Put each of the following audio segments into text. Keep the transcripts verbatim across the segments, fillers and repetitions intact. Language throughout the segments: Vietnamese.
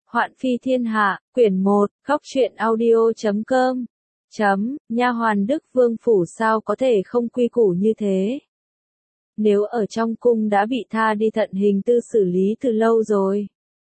Hoạn phi thiên hạ, quyển một, góc truyện audio chấm com. Chấm, nha hoàn Đức Vương phủ sao có thể không quy củ như thế? Nếu ở trong cung đã bị tha đi thận hình tư xử lý từ lâu rồi.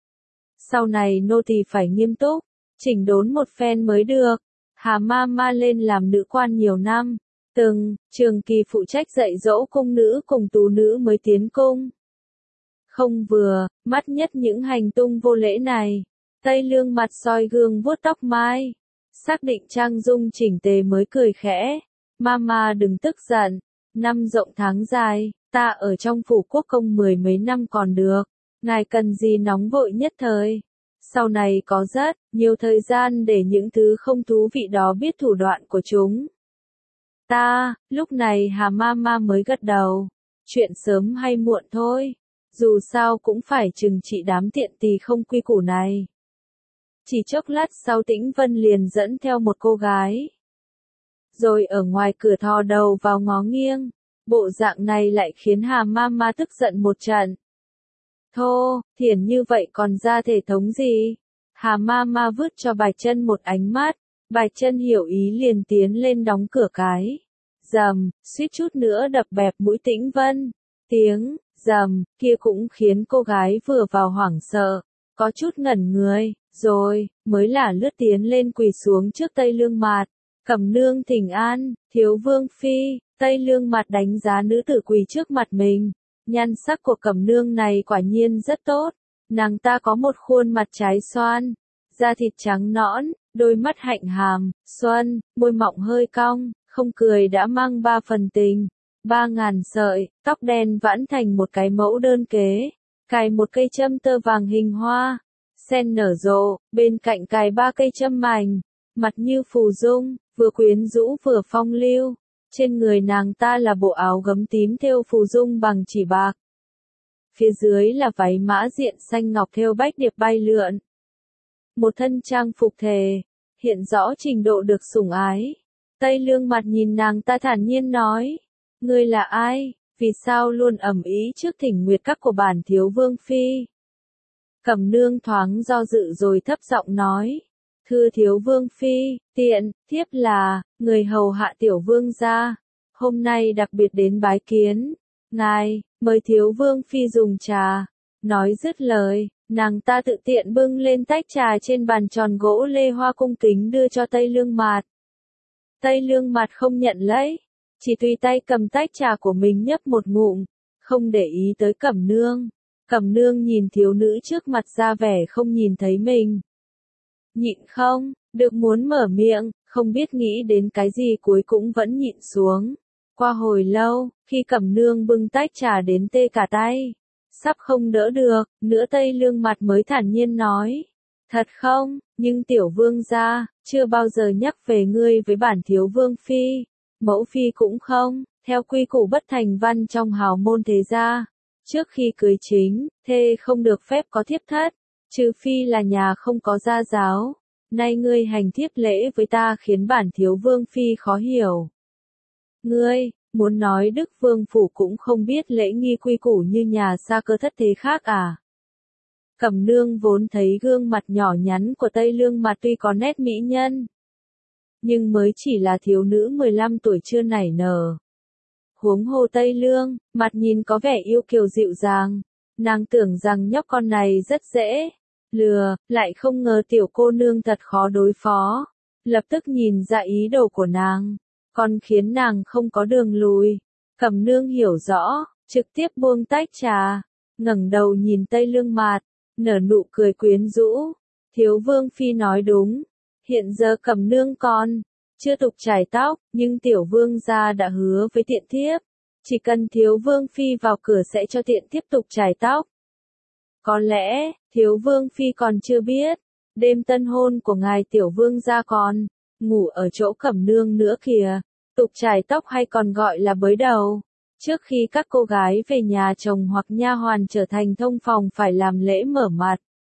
Sau này nô tỳ phải nghiêm túc, chỉnh đốn một phen mới được. Hà ma ma lên làm nữ quan nhiều năm, từng, trường kỳ phụ trách dạy dỗ cung nữ cùng tú nữ mới tiến cung. Không vừa, mắt nhất những hành tung vô lễ này. Tây Lương mặt soi gương vuốt tóc mai. Xác định trang dung chỉnh tề mới cười khẽ. Mama đừng tức giận. Năm rộng tháng dài, ta ở trong phủ quốc công mười mấy năm còn được. Ngài cần gì nóng vội nhất thời. Sau này có rất nhiều thời gian để những thứ không thú vị đó biết thủ đoạn của chúng. Ta, lúc này Hà Mama mới gật đầu. Chuyện sớm hay muộn thôi. Dù sao cũng phải trừng trị đám tiện tỳ không quy củ này. Chỉ chốc lát sau Tĩnh Vân liền dẫn theo một cô gái. Rồi ở ngoài cửa thò đầu vào ngó nghiêng. Bộ dạng này lại khiến Hà Mama tức giận một trận. Thô, thiển như vậy còn ra thể thống gì? Hà Mama vứt cho Bạch Chân một ánh mắt. Bạch Chân hiểu ý liền tiến lên đóng cửa cái. Rầm, suýt chút nữa đập bẹp mũi Tĩnh Vân. Tiếng rầm kia cũng khiến cô gái vừa vào hoảng sợ, có chút ngẩn người, rồi mới là lướt tiến lên quỳ xuống trước Tây Lương Mạt. Cẩm nương thỉnh an, thiếu vương phi. Tây Lương Mạt đánh giá nữ tử quỳ trước mặt mình. Nhan sắc của Cẩm nương này quả nhiên rất tốt. Nàng ta có một khuôn mặt trái xoan, da thịt trắng nõn, đôi mắt hạnh hàm, xuân, môi mọng hơi cong, không cười đã mang ba phần tình. Ba ngàn sợi, tóc đen vãn thành một cái mẫu đơn kế, cài một cây châm tơ vàng hình hoa, sen nở rộ, bên cạnh cài ba cây châm mảnh, mặt như phù dung, vừa quyến rũ vừa phong lưu. Trên người nàng ta là bộ áo gấm tím thêu phù dung bằng chỉ bạc. Phía dưới là váy mã diện xanh ngọc thêu bách điệp bay lượn. Một thân trang phục thề, hiện rõ trình độ được sủng ái. Tây Lương Mặt nhìn nàng ta thản nhiên nói. Ngươi là ai, vì sao luôn ầm ĩ trước thỉnh nguyệt các của bản thiếu vương phi? Cẩm nương thoáng do dự rồi thấp giọng nói. Thưa thiếu vương phi, tiện, thiếp là, người hầu hạ tiểu vương gia. Hôm nay đặc biệt đến bái kiến. Ngài, mời thiếu vương phi dùng trà. Nói dứt lời, nàng ta tự tiện bưng lên tách trà trên bàn tròn gỗ lê hoa cung kính đưa cho Tây Lương Mạt. Tây Lương Mạt không nhận lấy. Chỉ tùy tay cầm tách trà của mình nhấp một ngụm, không để ý tới Cẩm nương. Cẩm nương nhìn thiếu nữ trước mặt ra vẻ không nhìn thấy mình. Nhịn không, được muốn mở miệng, không biết nghĩ đến cái gì cuối cũng vẫn nhịn xuống. Qua hồi lâu, khi Cẩm nương bưng tách trà đến tê cả tay, sắp không đỡ được, nữa Tây Lương Mặt mới thản nhiên nói. Thật không, nhưng tiểu vương gia, chưa bao giờ nhắc về ngươi với bản thiếu vương phi. Mẫu phi cũng không, theo quy củ bất thành văn trong hào môn thế gia. Trước khi cưới chính, thê không được phép có thiếp thất, trừ phi là nhà không có gia giáo. Nay ngươi hành thiếp lễ với ta khiến bản thiếu vương phi khó hiểu. Ngươi, muốn nói Đức Vương phủ cũng không biết lễ nghi quy củ như nhà xa cơ thất thế khác à? Cẩm nương vốn thấy gương mặt nhỏ nhắn của Tây Lương Mặt tuy có nét mỹ nhân, nhưng mới chỉ là thiếu nữ mười lăm tuổi chưa nảy nở. Huống hồ Tây Lương, mặt nhìn có vẻ yêu kiều dịu dàng, nàng tưởng rằng nhóc con này rất dễ lừa, lại không ngờ tiểu cô nương thật khó đối phó. Lập tức nhìn ra ý đồ của nàng, còn khiến nàng không có đường lùi. Cẩm nương hiểu rõ, trực tiếp buông tách trà, ngẩng đầu nhìn Tây Lương Mạt, nở nụ cười quyến rũ. Thiếu vương phi nói đúng. Hiện giờ Cẩm nương con chưa tục chải tóc, nhưng tiểu vương gia đã hứa với tiện thiếp, chỉ cần thiếu vương phi vào cửa sẽ cho tiện tiếp tục chải tóc. Có lẽ, thiếu vương phi còn chưa biết, đêm tân hôn của ngài tiểu vương gia còn ngủ ở chỗ Cẩm nương nữa kìa. Tục chải tóc hay còn gọi là bới đầu. Trước khi các cô gái về nhà chồng hoặc nha hoàn trở thành thông phòng phải làm lễ mở mặt.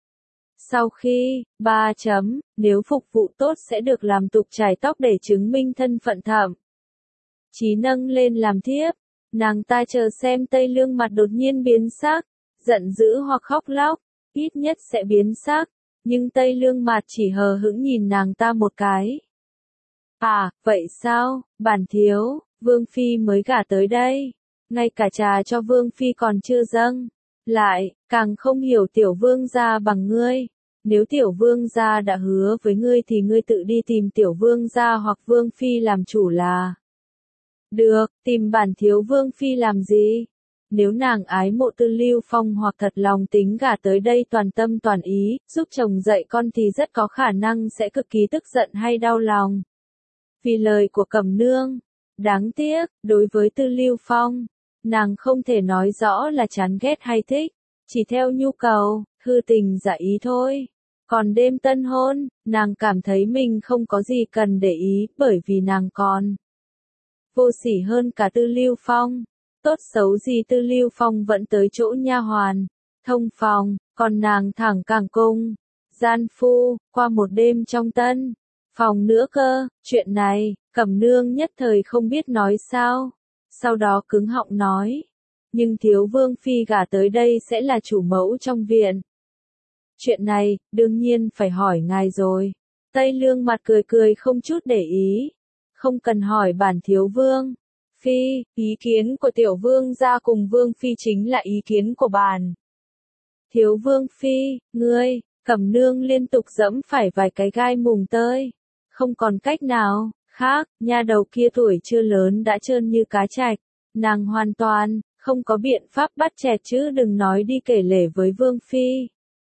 Sau khi, ba chấm, nếu phục vụ tốt sẽ được làm tục chải tóc để chứng minh thân phận thậm chí nâng lên làm thiếp. Nàng ta chờ xem Tây Lương Mặt đột nhiên biến sắc, giận dữ hoặc khóc lóc, ít nhất sẽ biến sắc. Nhưng Tây Lương Mạt chỉ hờ hững nhìn nàng ta một cái. À, vậy sao, bản thiếu, Vương Phi mới gả tới đây. Ngay cả trà cho Vương Phi còn chưa dâng. Lại, càng không hiểu tiểu vương gia bằng ngươi. Nếu tiểu vương gia đã hứa với ngươi thì ngươi tự đi tìm tiểu vương gia hoặc Vương Phi làm chủ là. Được, tìm bản thiếu Vương Phi làm gì? Nếu nàng ái mộ Tư Lưu Phong hoặc thật lòng tính gả tới đây toàn tâm toàn ý, giúp chồng dạy con thì rất có khả năng sẽ cực kỳ tức giận hay đau lòng. Vì lời của Cẩm Nương, đáng tiếc, đối với Tư Lưu Phong, nàng không thể nói rõ là chán ghét hay thích, chỉ theo nhu cầu, hư tình giả ý thôi. Còn đêm tân hôn, nàng cảm thấy mình không có gì cần để ý bởi vì nàng còn vô sỉ hơn cả Tư Lưu Phong. Tốt xấu gì Tư Lưu Phong vẫn tới chỗ nha hoàn, thông phòng, còn nàng thẳng càng cung, gian phu, qua một đêm trong tân phòng nữa cơ. Chuyện này, Cẩm Nương nhất thời không biết nói sao, sau đó cứng họng nói, nhưng thiếu Vương Phi gả tới đây sẽ là chủ mẫu trong viện. Chuyện này, đương nhiên phải hỏi ngài rồi. Tây Lương Mặt cười cười không chút để ý, không cần hỏi bản thiếu Vương Phi, ý kiến của tiểu vương gia cùng Vương Phi chính là ý kiến của bản thiếu Vương Phi, ngươi. Cẩm Nương liên tục dẫm phải vài cái gai mùng tơi, không còn cách nào khác, nha đầu kia tuổi chưa lớn đã trơn như cá trạch, nàng hoàn toàn không có biện pháp bắt chẹt chứ đừng nói đi kể lể với Vương Phi.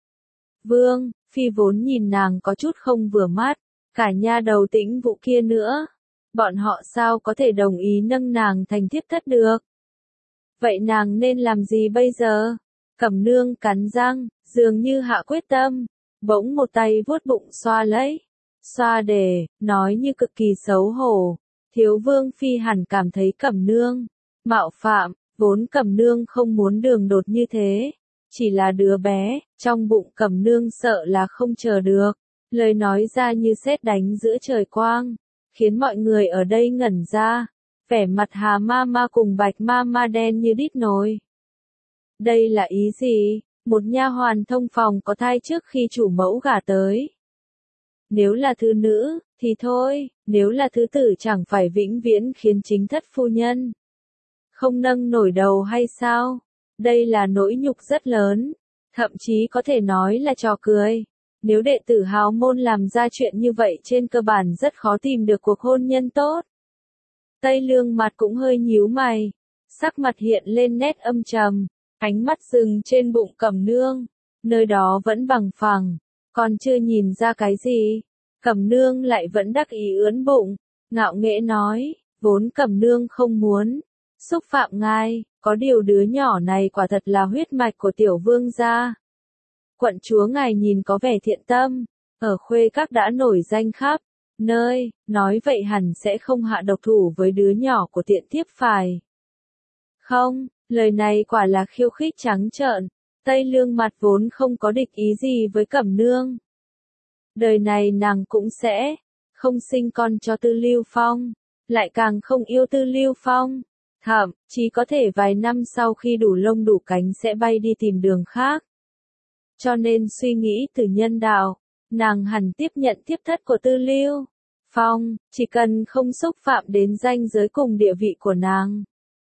Vương Phi vốn nhìn nàng có chút không vừa mắt, cả nha đầu Tĩnh Vũ kia nữa, bọn họ sao có thể đồng ý nâng nàng thành thiếp thất được? Vậy nàng nên làm gì bây giờ? Cẩm Nương cắn răng, dường như hạ quyết tâm, bỗng một tay vuốt bụng xoa lấy, xoa để, nói như cực kỳ xấu hổ. Thiếu Vương Phi hẳn cảm thấy Cẩm Nương mạo phạm, vốn Cẩm Nương không muốn đường đột như thế, chỉ là đứa bé, trong bụng Cẩm Nương sợ là không chờ được, lời nói ra như sét đánh giữa trời quang, khiến mọi người ở đây ngẩn ra, vẻ mặt Hà Ma Ma cùng Bạch Ma Ma đen như đít nồi. Đây là ý gì? Một nha hoàn thông phòng có thai trước khi chủ mẫu gả tới. Nếu là thứ nữ, thì thôi, nếu là thứ tử chẳng phải vĩnh viễn khiến chính thất phu nhân không nâng nổi đầu hay sao? Đây là nỗi nhục rất lớn, thậm chí có thể nói là trò cười. Nếu đệ tử hào môn làm ra chuyện như vậy trên cơ bản rất khó tìm được cuộc hôn nhân tốt. Tây Lương Mặt cũng hơi nhíu mày, sắc mặt hiện lên nét âm trầm, ánh mắt dừng trên bụng Cẩm Nương, nơi đó vẫn bằng phẳng, còn chưa nhìn ra cái gì. Cẩm Nương lại vẫn đắc ý ưỡn bụng, ngạo nghễ nói, vốn Cẩm Nương không muốn xúc phạm ngài, có điều đứa nhỏ này quả thật là huyết mạch của tiểu vương gia. Quận chúa ngài nhìn có vẻ thiện tâm, ở Khuê Các đã nổi danh khắp nơi, nói vậy hẳn sẽ không hạ độc thủ với đứa nhỏ của tiện thiếp phải không? Lời này quả là khiêu khích trắng trợn. Tây Lương Mặt vốn không có địch ý gì với Cẩm Nương. Đời này nàng cũng sẽ không sinh con cho Tư Lưu Phong, lại càng không yêu Tư Lưu Phong. Thậm chí có thể vài năm sau khi đủ lông đủ cánh sẽ bay đi tìm đường khác. Cho nên suy nghĩ từ nhân đạo, nàng hẳn tiếp nhận thiếp thất của Tư Lưu Phong, chỉ cần không xúc phạm đến ranh giới cùng địa vị của nàng.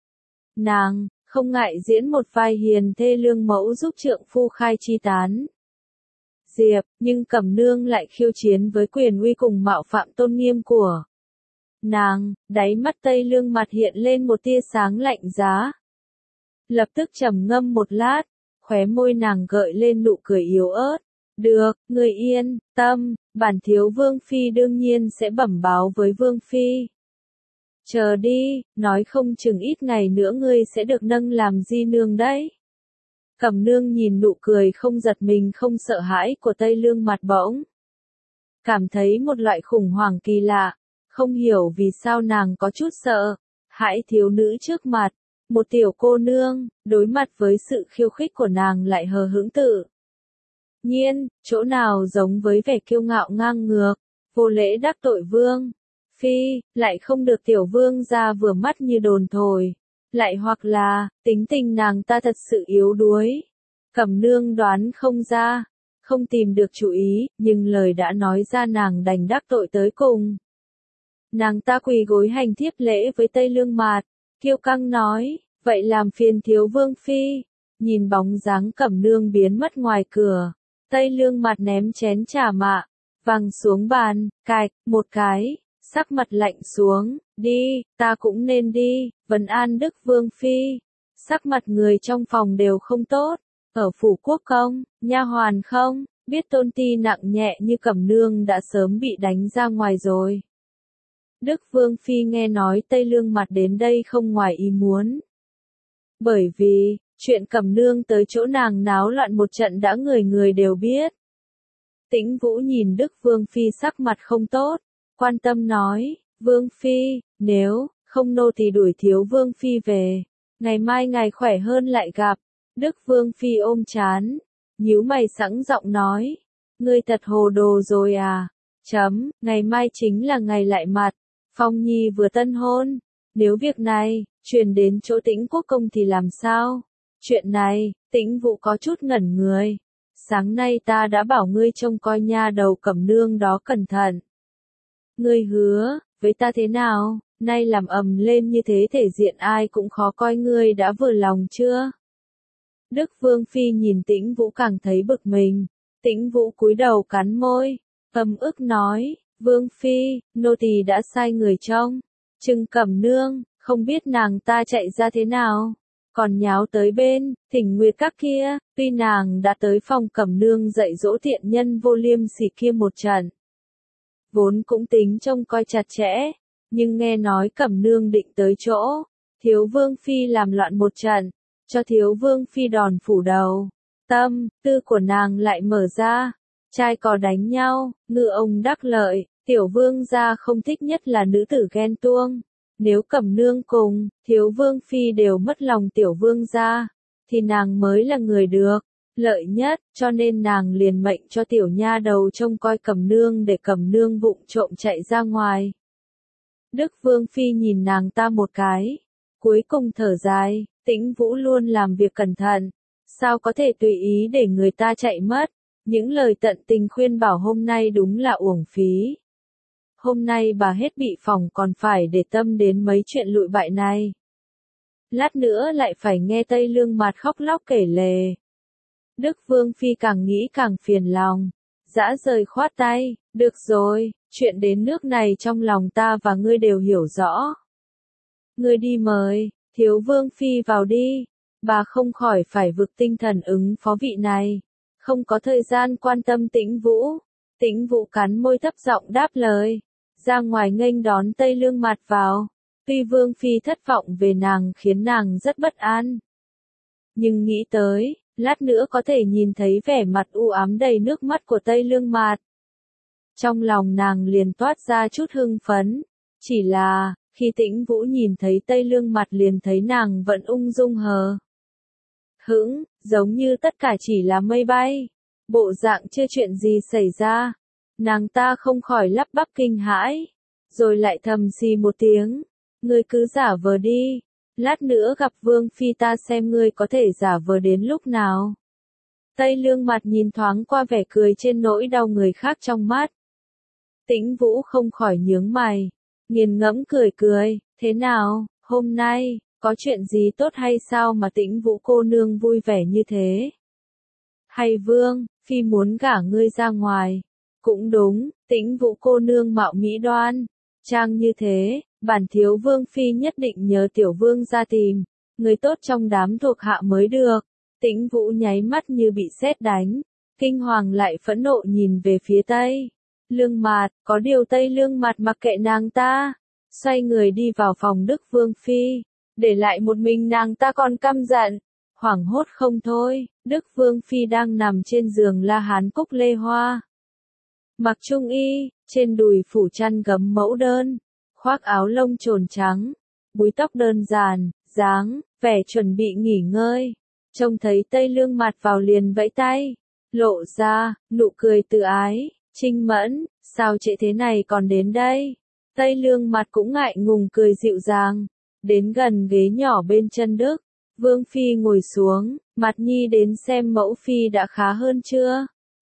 Nàng không ngại diễn một vai hiền thê lương mẫu giúp trượng phu khai chi tán diệp, nhưng Cẩm Nương lại khiêu chiến với quyền uy cùng mạo phạm tôn nghiêm của nàng. Đáy mắt Tây Lương Mặt hiện lên một tia sáng lạnh giá, lập tức trầm ngâm một lát, khóe môi nàng gợi lên nụ cười yếu ớt. Được, người yên tâm, bản thiếu Vương Phi đương nhiên sẽ bẩm báo với Vương Phi. Chờ đi, nói không chừng ít ngày nữa ngươi sẽ được nâng làm di nương đấy. Cẩm Nương nhìn nụ cười không giật mình không sợ hãi của Tây Lương Mặt bỗng cảm thấy một loại khủng hoảng kỳ lạ, không hiểu vì sao nàng có chút sợ hãi thiếu nữ trước mặt. Một tiểu cô nương, đối mặt với sự khiêu khích của nàng lại hờ hững tự nhiên, chỗ nào giống với vẻ kiêu ngạo ngang ngược, vô lễ đắc tội Vương Phi, lại không được tiểu vương gia vừa mắt như đồn thổi, lại hoặc là, tính tình nàng ta thật sự yếu đuối. Cẩm Nương đoán không ra, không tìm được chủ ý, nhưng lời đã nói ra nàng đành đắc tội tới cùng. Nàng ta quỳ gối hành thiếp lễ với Tây Lương Mạt, kiêu căng nói, vậy làm phiền thiếu vương phi. Nhìn bóng dáng Cẩm Nương biến mất ngoài cửa, Tây Lương Mạt ném chén trà mạ văng xuống bàn, cạch một cái, sắc mặt lạnh xuống, đi, ta cũng nên đi, vấn an Đức vương phi. Sắc mặt người trong phòng đều không tốt, ở phủ quốc công, nha hoàn không, biết tôn ti nặng nhẹ như Cẩm Nương đã sớm bị đánh ra ngoài rồi. Đức vương phi nghe nói Tây Lương Mạt đến đây không ngoài ý muốn. Bởi vì, chuyện Cẩm Nương tới chỗ nàng náo loạn một trận đã người người đều biết. Tĩnh Vũ nhìn Đức vương phi sắc mặt không tốt, quan tâm nói, vương phi, nếu không nô tỳ đuổi thiếu vương phi về, ngày mai ngài khỏe hơn lại gặp. Đức vương phi ôm chán, nhíu mày sẵn giọng nói, ngươi thật hồ đồ rồi à, chấm, ngày mai chính là ngày lại mặt, Phong Nhi vừa tân hôn, nếu việc này, truyền đến chỗ Tĩnh quốc công thì làm sao? Chuyện này, Tĩnh Vũ có chút ngẩn người, sáng nay ta đã bảo ngươi trông coi nha đầu Cẩm Nương đó cẩn thận. Ngươi hứa, với ta thế nào, nay làm ầm lên như thế thể diện ai cũng khó coi ngươi đã vừa lòng chưa? Đức vương phi nhìn Tĩnh Vũ càng thấy bực mình, Tĩnh Vũ cúi đầu cắn môi, ầm ức nói, vương phi, nô tỳ đã sai người trông chừng Cẩm Nương, không biết nàng ta chạy ra thế nào, còn nháo tới bên Thỉnh Nguyệt các kia, tuy nàng đã tới phòng Cẩm Nương dạy dỗ thiện nhân vô liêm sỉ kia một trận, vốn cũng tính trông coi chặt chẽ, nhưng nghe nói Cẩm Nương định tới chỗ thiếu vương phi làm loạn một trận, cho thiếu vương phi đòn phủ đầu, tâm tư của nàng lại mở ra, trai cò đánh nhau, ngư ông đắc lợi, tiểu vương gia không thích nhất là nữ tử ghen tuông. Nếu Cẩm Nương cùng thiếu vương phi đều mất lòng tiểu vương gia, thì nàng mới là người được lợi nhất, cho nên nàng liền mệnh cho tiểu nha đầu trông coi Cẩm Nương để Cẩm Nương vụng trộm chạy ra ngoài. Đức vương phi nhìn nàng ta một cái, cuối cùng thở dài, Tĩnh Vũ luôn làm việc cẩn thận, sao có thể tùy ý để người ta chạy mất, những lời tận tình khuyên bảo hôm nay đúng là uổng phí. Hôm nay bà hết bị phỏng còn phải để tâm đến mấy chuyện lụi bại này. Lát nữa lại phải nghe Tây Lương Mạt khóc lóc kể lể. Đức vương phi càng nghĩ càng phiền lòng, dã rời khoát tay, được rồi, chuyện đến nước này trong lòng ta và ngươi đều hiểu rõ. Ngươi đi mời thiếu vương phi vào đi, bà không khỏi phải vực tinh thần ứng phó vị này, không có thời gian quan tâm Tĩnh Vũ. Tĩnh Vũ cắn môi thấp giọng đáp lời, ra ngoài nghênh đón Tây Lương Mạt vào. Tuy vương phi thất vọng về nàng khiến nàng rất bất an, nhưng nghĩ tới, lát nữa có thể nhìn thấy vẻ mặt u ám đầy nước mắt của Tây Lương Mạt, trong lòng nàng liền toát ra chút hưng phấn. Chỉ là, khi Tĩnh Vũ nhìn thấy Tây Lương Mạt liền thấy nàng vẫn ung dung hờ hững, giống như tất cả chỉ là mây bay, bộ dạng chưa chuyện gì xảy ra. Nàng ta không khỏi lắp bắp kinh hãi, rồi lại thầm xì một tiếng, ngươi cứ giả vờ đi, lát nữa gặp vương phi ta xem ngươi có thể giả vờ đến lúc nào. Tây Lương Mạt nhìn thoáng qua vẻ cười trên nỗi đau người khác trong mắt. Tĩnh Vũ không khỏi nhướng mày, nghiền ngẫm cười cười, thế nào, hôm nay, có chuyện gì tốt hay sao mà Tĩnh Vũ cô nương vui vẻ như thế? Hay vương phi muốn gả ngươi ra ngoài? Cũng đúng, Tĩnh Vũ cô nương mạo mỹ đoan trang như thế, bản thiếu vương phi nhất định nhờ tiểu vương ra tìm người tốt trong đám thuộc hạ mới được. Tĩnh Vũ nháy mắt như bị sét đánh, kinh hoàng lại phẫn nộ nhìn về phía Tây Lương Mạt, có điều Tây Lương Mạt mặc kệ nàng ta, xoay người đi vào phòng Đức vương phi, để lại một mình nàng ta còn căm giận, hoảng hốt không thôi. Đức vương phi đang nằm trên giường La Hán cúc lê hoa, mặc trung y, trên đùi phủ chăn gấm mẫu đơn, khoác áo lông trồn trắng, búi tóc đơn giản, dáng vẻ chuẩn bị nghỉ ngơi. Trông thấy Tây Lương Mạt vào liền vẫy tay, lộ ra nụ cười tự ái, Trinh Mẫn, sao trễ thế này còn đến đây? Tây Lương Mạt cũng ngại ngùng cười dịu dàng, đến gần ghế nhỏ bên chân Đức vương phi ngồi xuống, Mạt Nhi đến xem mẫu phi đã khá hơn chưa?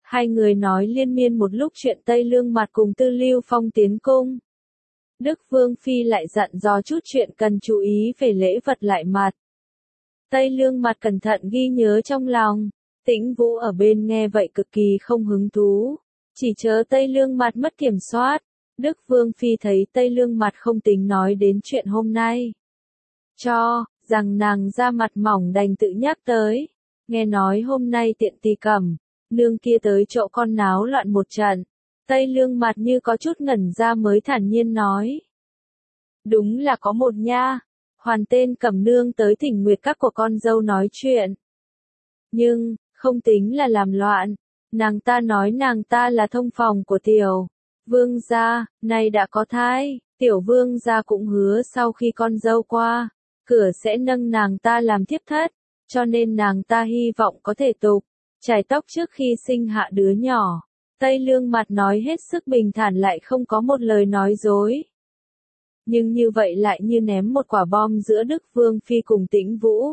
Hai người nói liên miên một lúc chuyện Tây Lương Mặt cùng Tư Lưu Phong tiến cung. Đức Vương Phi lại dặn dò chút chuyện cần chú ý về lễ vật lại mặt. Tây Lương Mặt cẩn thận ghi nhớ trong lòng. Tĩnh Vũ ở bên nghe vậy cực kỳ không hứng thú. Chỉ chớ Tây Lương Mặt mất kiểm soát. Đức Vương Phi thấy Tây Lương Mặt không tính nói đến chuyện hôm nay. Cho, rằng nàng ra mặt mỏng đành tự nhắc tới. Nghe nói hôm nay tiện tỳ cẩm, nương kia tới chỗ con náo loạn một trận. Tây Lương Mặt như có chút ngẩn ra mới thản nhiên nói. Đúng là có một nha, hoàn tên Cẩm nương tới thỉnh nguyệt các của con dâu nói chuyện. Nhưng, không tính là làm loạn, nàng ta nói nàng ta là thông phòng của tiểu vương gia, nay đã có thai, tiểu vương gia cũng hứa sau khi con dâu qua, cửa sẽ nâng nàng ta làm thiếp thất, cho nên nàng ta hy vọng có thể tục, chải tóc trước khi sinh hạ đứa nhỏ. Tây Lương Mặt nói hết sức bình thản lại không có một lời nói dối. Nhưng như vậy lại như ném một quả bom giữa Đức Vương Phi cùng Tĩnh Vũ.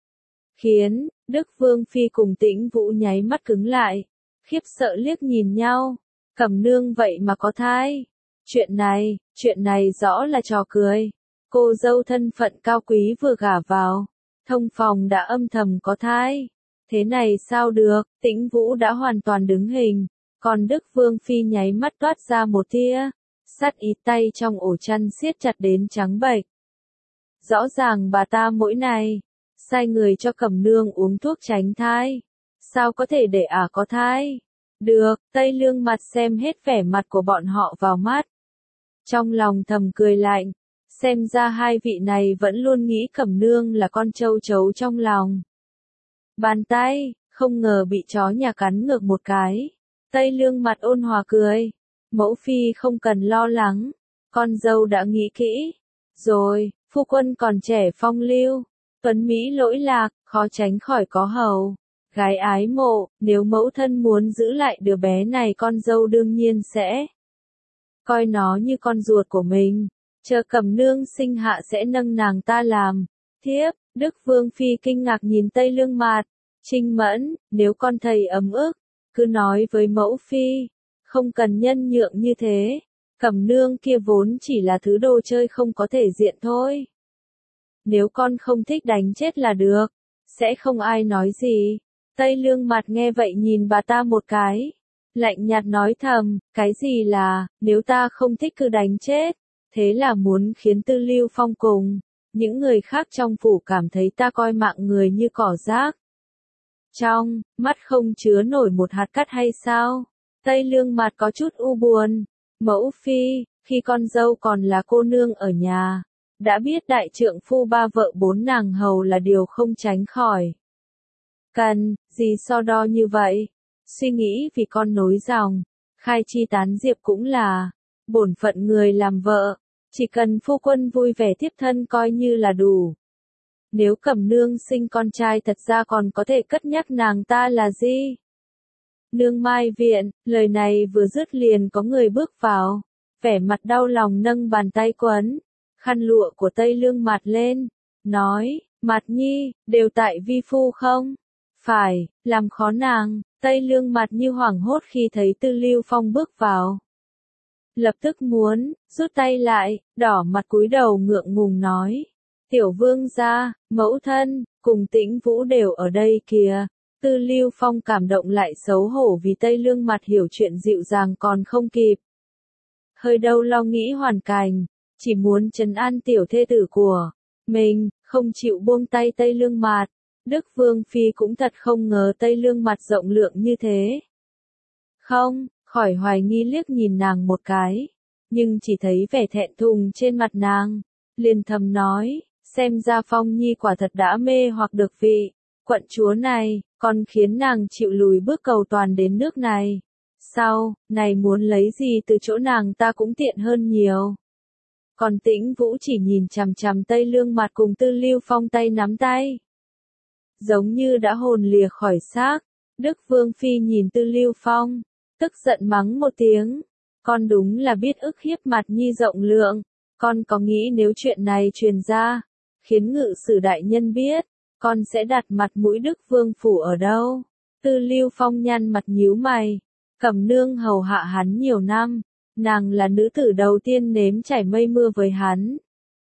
Khiến, Đức Vương Phi cùng Tĩnh Vũ nháy mắt cứng lại, khiếp sợ liếc nhìn nhau, Cẩm nương vậy mà có thai. Chuyện này, chuyện này rõ là trò cười. Cô dâu thân phận cao quý vừa gả vào, thông phòng đã âm thầm có thai. Thế này sao được, Tĩnh Vũ đã hoàn toàn đứng hình, còn Đức Vương Phi nháy mắt toát ra một tia, sát ý tay trong ổ chăn siết chặt đến trắng bệch. Rõ ràng bà ta mỗi ngày, sai người cho Cẩm nương uống thuốc tránh thai. Sao có thể để ả có thai? Được, Tây Lương Mặt xem hết vẻ mặt của bọn họ vào mắt. Trong lòng thầm cười lạnh, xem ra hai vị này vẫn luôn nghĩ Cẩm nương là con trâu trấu trong lòng. Bàn tay, không ngờ bị chó nhà cắn ngược một cái. Tây Lương Mặt ôn hòa cười. Mẫu phi không cần lo lắng, con dâu đã nghĩ kỹ. Rồi, phu quân còn trẻ phong lưu, tuấn mỹ lỗi lạc, khó tránh khỏi có hầu. Gái ái mộ, nếu mẫu thân muốn giữ lại đứa bé này con dâu đương nhiên sẽ coi nó như con ruột của mình. Chờ Cẩm nương sinh hạ sẽ nâng nàng ta làm thiếp. Đức Vương Phi kinh ngạc nhìn Tây Lương Mặt. Trinh Mẫn, nếu con thầy ấm ức, cứ nói với mẫu phi, không cần nhân nhượng như thế. Cẩm nương kia vốn chỉ là thứ đồ chơi không có thể diện thôi. Nếu con không thích đánh chết là được, sẽ không ai nói gì. Tây Lương Mặt nghe vậy nhìn bà ta một cái, lạnh nhạt nói thầm, cái gì là, nếu ta không thích cứ đánh chết, thế là muốn khiến Tư Lưu Phong cùng những người khác trong phủ cảm thấy ta coi mạng người như cỏ rác. Trong mắt không chứa nổi một hạt cát hay sao? Tây Lương Mặt có chút u buồn. Mẫu phi, khi con dâu còn là cô nương ở nhà, đã biết đại trượng phu ba vợ bốn nàng hầu là điều không tránh khỏi. Cần gì so đo như vậy? Suy nghĩ vì con nối dòng, khai chi tán diệp cũng là bổn phận người làm vợ. Chỉ cần phu quân vui vẻ tiếp thân coi như là đủ. Nếu Cẩm nương sinh con trai thật ra còn có thể cất nhắc nàng ta là gì? Nương Mai viện, lời này vừa dứt liền có người bước vào, vẻ mặt đau lòng nâng bàn tay quấn khăn lụa của Tây Lương Mặt lên, nói, Mặt nhi, đều tại vi phu không? Phải, làm khó nàng. Tây Lương Mặt như hoảng hốt khi thấy Tư Lưu Phong bước vào. Lập tức muốn rút tay lại, đỏ mặt cúi đầu ngượng ngùng nói, tiểu vương gia, mẫu thân, cùng Tĩnh Vũ đều ở đây kìa. Tư Lưu Phong cảm động lại xấu hổ vì Tây Lương Mặt hiểu chuyện dịu dàng còn không kịp. Hơi đâu lo nghĩ hoàn cảnh, chỉ muốn trấn an tiểu thê tử của mình, không chịu buông tay Tây Lương Mặt. Đức Vương Phi cũng thật không ngờ Tây Lương Mặt rộng lượng như thế. Không, khỏi hoài nghi liếc nhìn nàng một cái, nhưng chỉ thấy vẻ thẹn thùng trên mặt nàng, liền thầm nói, xem ra Phong Nhi quả thật đã mê hoặc được vị quận chúa này, còn khiến nàng chịu lùi bước cầu toàn đến nước này. Sau này muốn lấy gì từ chỗ nàng ta cũng tiện hơn nhiều. Còn Tĩnh Vũ chỉ nhìn chằm chằm Tây Lương Mặt cùng Tư Lưu Phong tay nắm tay, giống như đã hồn lìa khỏi xác. Đức Vương Phi nhìn Tư Lưu Phong, tức giận mắng một tiếng, con đúng là biết ức hiếp Mặt nhi rộng lượng, con có nghĩ nếu chuyện này truyền ra, khiến ngự sử đại nhân biết, con sẽ đặt mặt mũi Đức Vương phủ ở đâu? Tư Tư Lưu Phong nhăn mặt nhíu mày. Cẩm nương hầu hạ hắn nhiều năm, nàng là nữ tử đầu tiên nếm trải mây mưa với hắn.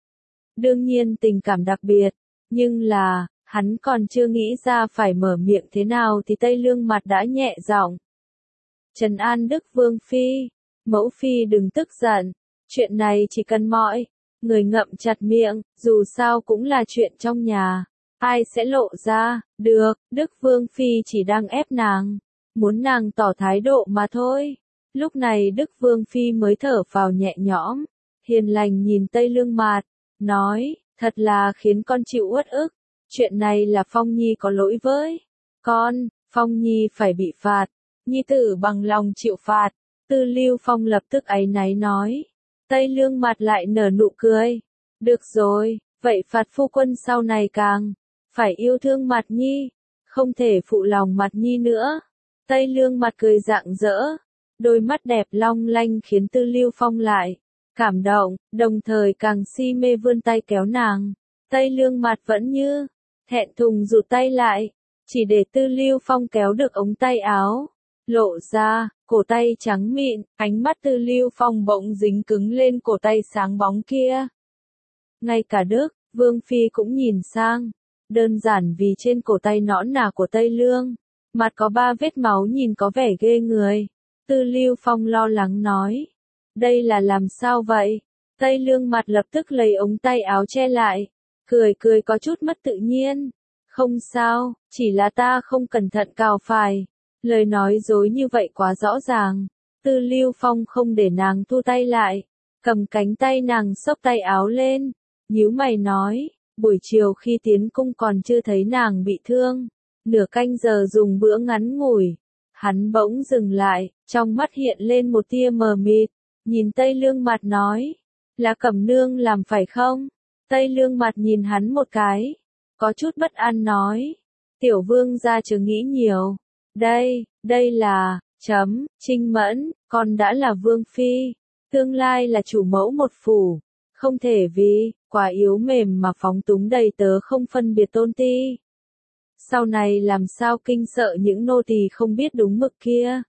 Đương nhiên tình cảm đặc biệt, nhưng là, hắn còn chưa nghĩ ra phải mở miệng thế nào thì Tây Lương Mặt đã nhẹ giọng. Trần an Đức Vương Phi, mẫu Phi đừng tức giận, chuyện này chỉ cần mọi người ngậm chặt miệng, dù sao cũng là chuyện trong nhà, ai sẽ lộ ra, được, Đức Vương Phi chỉ đang ép nàng, muốn nàng tỏ thái độ mà thôi. Lúc này Đức Vương Phi mới thở phào nhẹ nhõm, hiền lành nhìn Tây Lương Mạt, nói, thật là khiến con chịu uất ức, chuyện này là Phong Nhi có lỗi với con, Phong Nhi phải bị phạt, nhi tử bằng lòng chịu phạt. Tư Lưu Phong lập tức áy náy nói, Tây Lương Mạt lại nở nụ cười, được rồi, vậy phạt phu quân sau này càng phải yêu thương Mạt Nhi, không thể phụ lòng Mạt Nhi nữa. Tây Lương Mạt cười rạng rỡ, đôi mắt đẹp long lanh khiến Tư Lưu Phong lại cảm động, đồng thời càng si mê vươn tay kéo nàng. Tây Lương Mạt vẫn như thẹn thùng rụt tay lại, chỉ để Tư Lưu Phong kéo được ống tay áo, lộ ra cổ tay trắng mịn, ánh mắt Tư Lưu Phong bỗng dính cứng lên cổ tay sáng bóng kia. Ngay cả Đức Vương Phi cũng nhìn sang, đơn giản vì trên cổ tay nõn nà của Tây Lương Mặt có ba vết máu nhìn có vẻ ghê người. Tư Lưu Phong lo lắng nói, đây là làm sao vậy? Tây Lương Mặt lập tức lấy ống tay áo che lại, cười cười có chút mất tự nhiên. Không sao, chỉ là ta không cẩn thận cào phải. Lời nói dối như vậy quá rõ ràng. Tư Lưu Phong không để nàng thu tay lại, cầm cánh tay nàng xốc tay áo lên, nhíu mày nói, buổi chiều khi tiến cung còn chưa thấy nàng bị thương, nửa canh giờ dùng bữa ngắn ngủi. Hắn bỗng dừng lại, trong mắt hiện lên một tia mờ mịt, nhìn Tây Lương Mặt nói, là Cẩm nương làm phải không? Tây Lương Mặt nhìn hắn một cái, có chút bất an nói, tiểu vương gia chớ nghĩ nhiều, đây, đây là, chấm, Trinh Mẫn, con đã là vương phi, tương lai là chủ mẫu một phủ, không thể vì quá yếu mềm mà phóng túng đầy tớ không phân biệt tôn ti. Sau này làm sao kinh sợ những nô tỳ không biết đúng mực kia.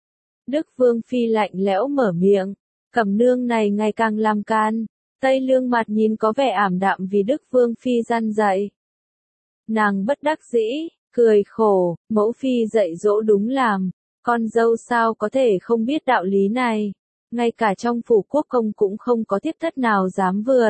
Đức Vương Phi lạnh lẽo mở miệng, Cẩm nương này ngày càng làm can. Tây Lương Mặt nhìn có vẻ ảm đạm vì Đức Vương Phi gian dạy. Nàng bất đắc dĩ, cười khổ, mẫu phi dạy dỗ đúng làm, con dâu sao có thể không biết đạo lý này, ngay cả trong phủ quốc công cũng không có thiếp thất nào dám vượt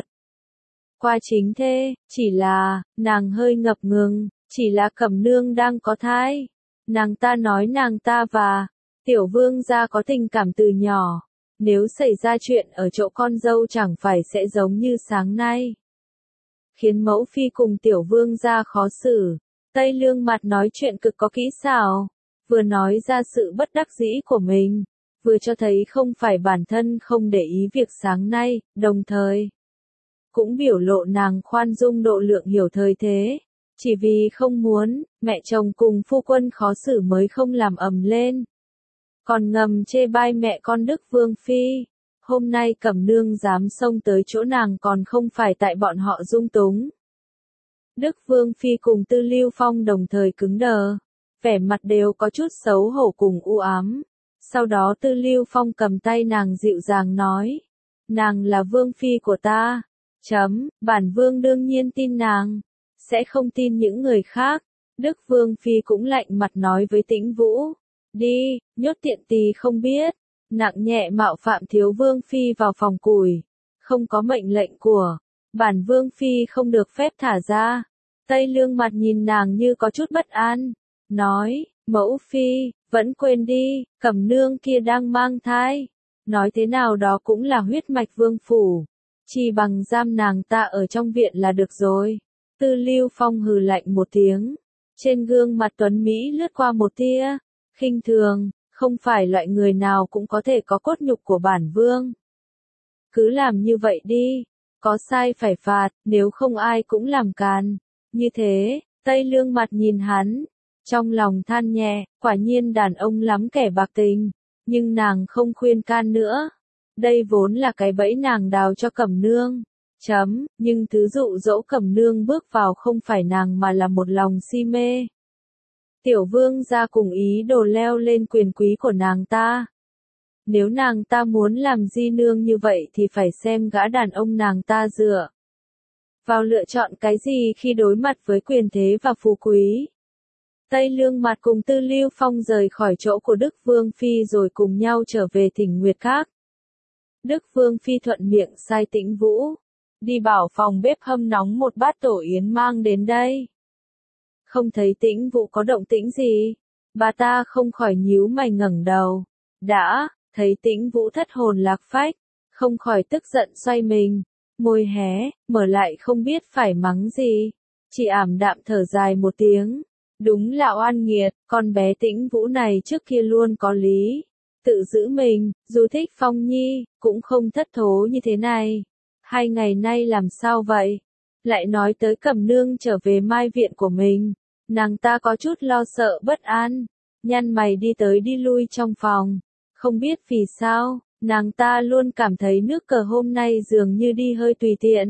qua chính thê, chỉ là, nàng hơi ngập ngừng, chỉ là Cẩm nương đang có thai, nàng ta nói nàng ta và tiểu vương gia có tình cảm từ nhỏ, nếu xảy ra chuyện ở chỗ con dâu chẳng phải sẽ giống như sáng nay, khiến mẫu phi cùng tiểu vương gia khó xử. Tây Lương Mặt nói chuyện cực có kỹ xảo, vừa nói ra sự bất đắc dĩ của mình, vừa cho thấy không phải bản thân không để ý việc sáng nay, đồng thời cũng biểu lộ nàng khoan dung độ lượng hiểu thời thế, chỉ vì không muốn mẹ chồng cùng phu quân khó xử mới không làm ầm lên, còn ngầm chê bai mẹ con Đức Vương Phi. Hôm nay Cẩm nương dám xông tới chỗ nàng còn không phải tại bọn họ dung túng. Đức Vương Phi cùng Tư Lưu Phong đồng thời cứng đờ, vẻ mặt đều có chút xấu hổ cùng u ám. Sau đó Tư Lưu Phong cầm tay nàng dịu dàng nói, nàng là Vương Phi của ta, chấm, bản Vương đương nhiên tin nàng, sẽ không tin những người khác. Đức Vương Phi cũng lạnh mặt nói với Tĩnh Vũ, đi, nhốt tiện tỳ không biết, nặng nhẹ mạo phạm thiếu Vương Phi vào phòng củi, không có mệnh lệnh của bản Vương Phi không được phép thả ra. Tây Lương Mặt nhìn nàng như có chút bất an, nói, mẫu phi, vẫn quên đi, Cẩm nương kia đang mang thai, nói thế nào đó cũng là huyết mạch vương phủ, chỉ bằng giam nàng ta ở trong viện là được rồi. Tư Lưu Phong hừ lạnh một tiếng, trên gương mặt tuấn Mỹ lướt qua một tia khinh thường, không phải loại người nào cũng có thể có cốt nhục của bản vương. Cứ làm như vậy đi, có sai phải phạt, nếu không ai cũng làm càn. Như thế, Tây Lương Mặt nhìn hắn, trong lòng than nhẹ, quả nhiên đàn ông lắm kẻ bạc tình, nhưng nàng không khuyên can nữa. Đây vốn là cái bẫy nàng đào cho Cẩm nương. Chấm, nhưng thứ dụ dỗ Cẩm nương bước vào không phải nàng mà là một lòng si mê Tiểu vương gia cùng ý đồ leo lên quyền quý của nàng ta. Nếu nàng ta muốn làm di nương như vậy thì phải xem gã đàn ông nàng ta dựa vào lựa chọn cái gì khi đối mặt với quyền thế và phú quý. Tây Lương Mạt cùng Tư Lưu Phong rời khỏi chỗ của Đức Vương Phi rồi cùng nhau trở về Thỉnh Nguyệt Các. Đức Vương Phi thuận miệng sai Tĩnh Vũ đi bảo phòng bếp hâm nóng một bát tổ yến mang đến đây. Không thấy Tĩnh Vũ có động tĩnh gì, bà ta không khỏi nhíu mày ngẩng đầu. Đã thấy Tĩnh Vũ thất hồn lạc phách, không khỏi tức giận xoay mình, môi hé, mở lại không biết phải mắng gì, chỉ ảm đạm thở dài một tiếng. Đúng là oan nghiệt, con bé Tĩnh Vũ này trước kia luôn có lý, tự giữ mình, dù thích Phong Nhi, cũng không thất thố như thế này. Hai ngày nay làm sao vậy? Lại nói tới Cẩm Nương trở về mai viện của mình, nàng ta có chút lo sợ bất an, nhăn mày đi tới đi lui trong phòng, không biết vì sao, nàng ta luôn cảm thấy nước cờ hôm nay dường như đi hơi tùy tiện.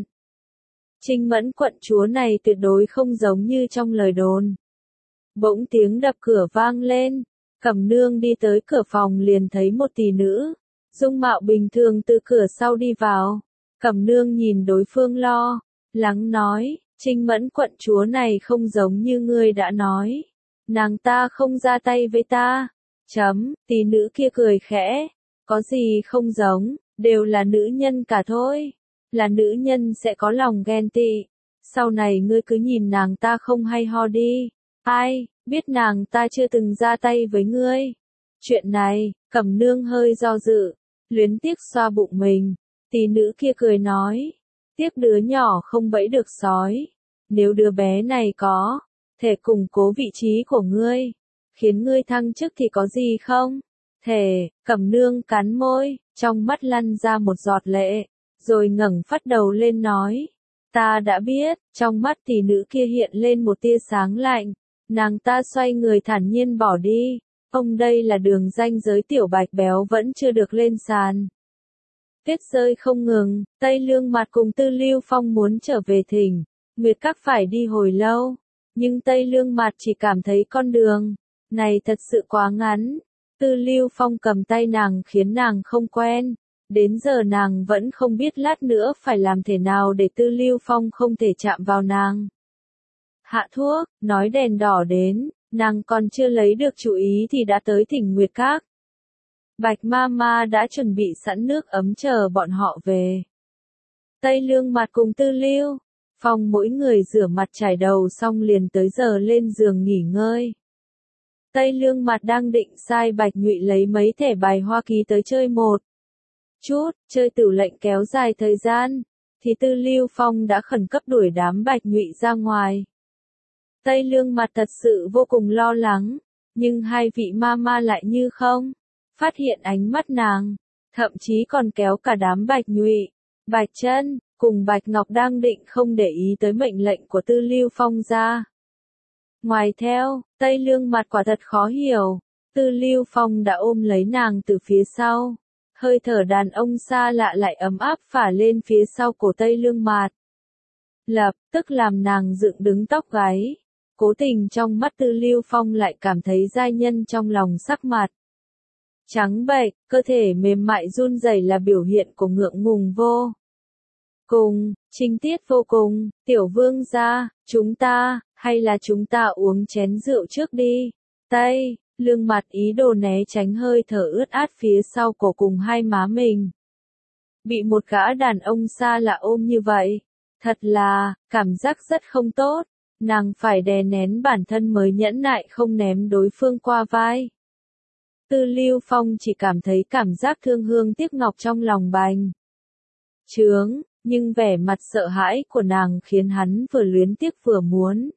Trinh Mẫn quận chúa này tuyệt đối không giống như trong lời đồn. Bỗng tiếng đập cửa vang lên, Cẩm Nương đi tới cửa phòng liền thấy một tỷ nữ, dung mạo bình thường từ cửa sau đi vào. Cẩm Nương nhìn đối phương lo lắng nói, Trinh Mẫn quận chúa này không giống như ngươi đã nói. Nàng ta không ra tay với ta. Chấm, tỷ nữ kia cười khẽ. Có gì không giống, đều là nữ nhân cả thôi. Là nữ nhân sẽ có lòng ghen tị. Sau này ngươi cứ nhìn nàng ta không hay ho đi. Ai, biết nàng ta chưa từng ra tay với ngươi. Chuyện này, Cẩm Nương hơi do dự, luyến tiếc xoa bụng mình. Tỷ nữ kia cười nói, tiếc đứa nhỏ không bẫy được sói. Nếu đứa bé này có thể củng cố vị trí của ngươi, khiến ngươi thăng chức thì có gì không? Thể, Cẩm Nương cắn môi, trong mắt lăn ra một giọt lệ, rồi ngẩng phát đầu lên nói, ta đã biết. Trong mắt tỷ nữ kia hiện lên một tia sáng lạnh, nàng ta xoay người thản nhiên bỏ đi. Ông đây là đường ranh giới tiểu bạch béo vẫn chưa được lên sàn. Tuyết rơi không ngừng, Tây Lương Mạt cùng Tư Lưu Phong muốn trở về Thỉnh Nguyệt Các phải đi hồi lâu, nhưng Tây Lương Mạt chỉ cảm thấy con đường này thật sự quá ngắn. Tư Lưu Phong cầm tay nàng khiến nàng không quen, đến giờ nàng vẫn không biết lát nữa phải làm thế nào để Tư Lưu Phong không thể chạm vào nàng. Hạ thuốc, nói đèn đỏ đến, nàng còn chưa lấy được chủ ý thì đã tới Thỉnh Nguyệt Các. Bạch Mama đã chuẩn bị sẵn nước ấm chờ bọn họ về. Tây Lương Mạt cùng Tư Lưu Phong mỗi người rửa mặt trải đầu xong liền tới giờ lên giường nghỉ ngơi. Tây Lương Mạt đang định sai Bạch Nhụy lấy mấy thẻ bài Hoa Ký tới chơi một chút, chơi tửu lệnh kéo dài thời gian, thì Tư Lưu Phong đã khẩn cấp đuổi đám Bạch Nhụy ra ngoài. Tây Lương Mạt thật sự vô cùng lo lắng, nhưng hai vị mama lại như không phát hiện ánh mắt nàng, thậm chí còn kéo cả đám Bạch Nhụy, Bạch Chân cùng Bạch Ngọc đang định không để ý tới mệnh lệnh của Tư Lưu Phong ra. Ngoài theo, Tây Lương Mạt quả thật khó hiểu, Tư Lưu Phong đã ôm lấy nàng từ phía sau, hơi thở đàn ông xa lạ lại ấm áp phả lên phía sau cổ Tây Lương Mạt. Lập tức làm nàng dựng đứng tóc gáy, cố tình trong mắt Tư Lưu Phong lại cảm thấy giai nhân trong lòng sắc mặt trắng bệch, cơ thể mềm mại run rẩy là biểu hiện của ngượng ngùng vô cùng, trinh tiết vô cùng. Tiểu vương gia, chúng ta, hay là chúng ta uống chén rượu trước đi. Tây Lương Mạt ý đồ né tránh hơi thở ướt át phía sau cổ cùng hai má mình. Bị một gã đàn ông xa lạ ôm như vậy, thật là, cảm giác rất không tốt. Nàng phải đè nén bản thân mới nhẫn nại không ném đối phương qua vai. Tư Lưu Phong chỉ cảm thấy cảm giác thương hương tiếc ngọc trong lòng bành trướng, nhưng vẻ mặt sợ hãi của nàng khiến hắn vừa luyến tiếc vừa muốn.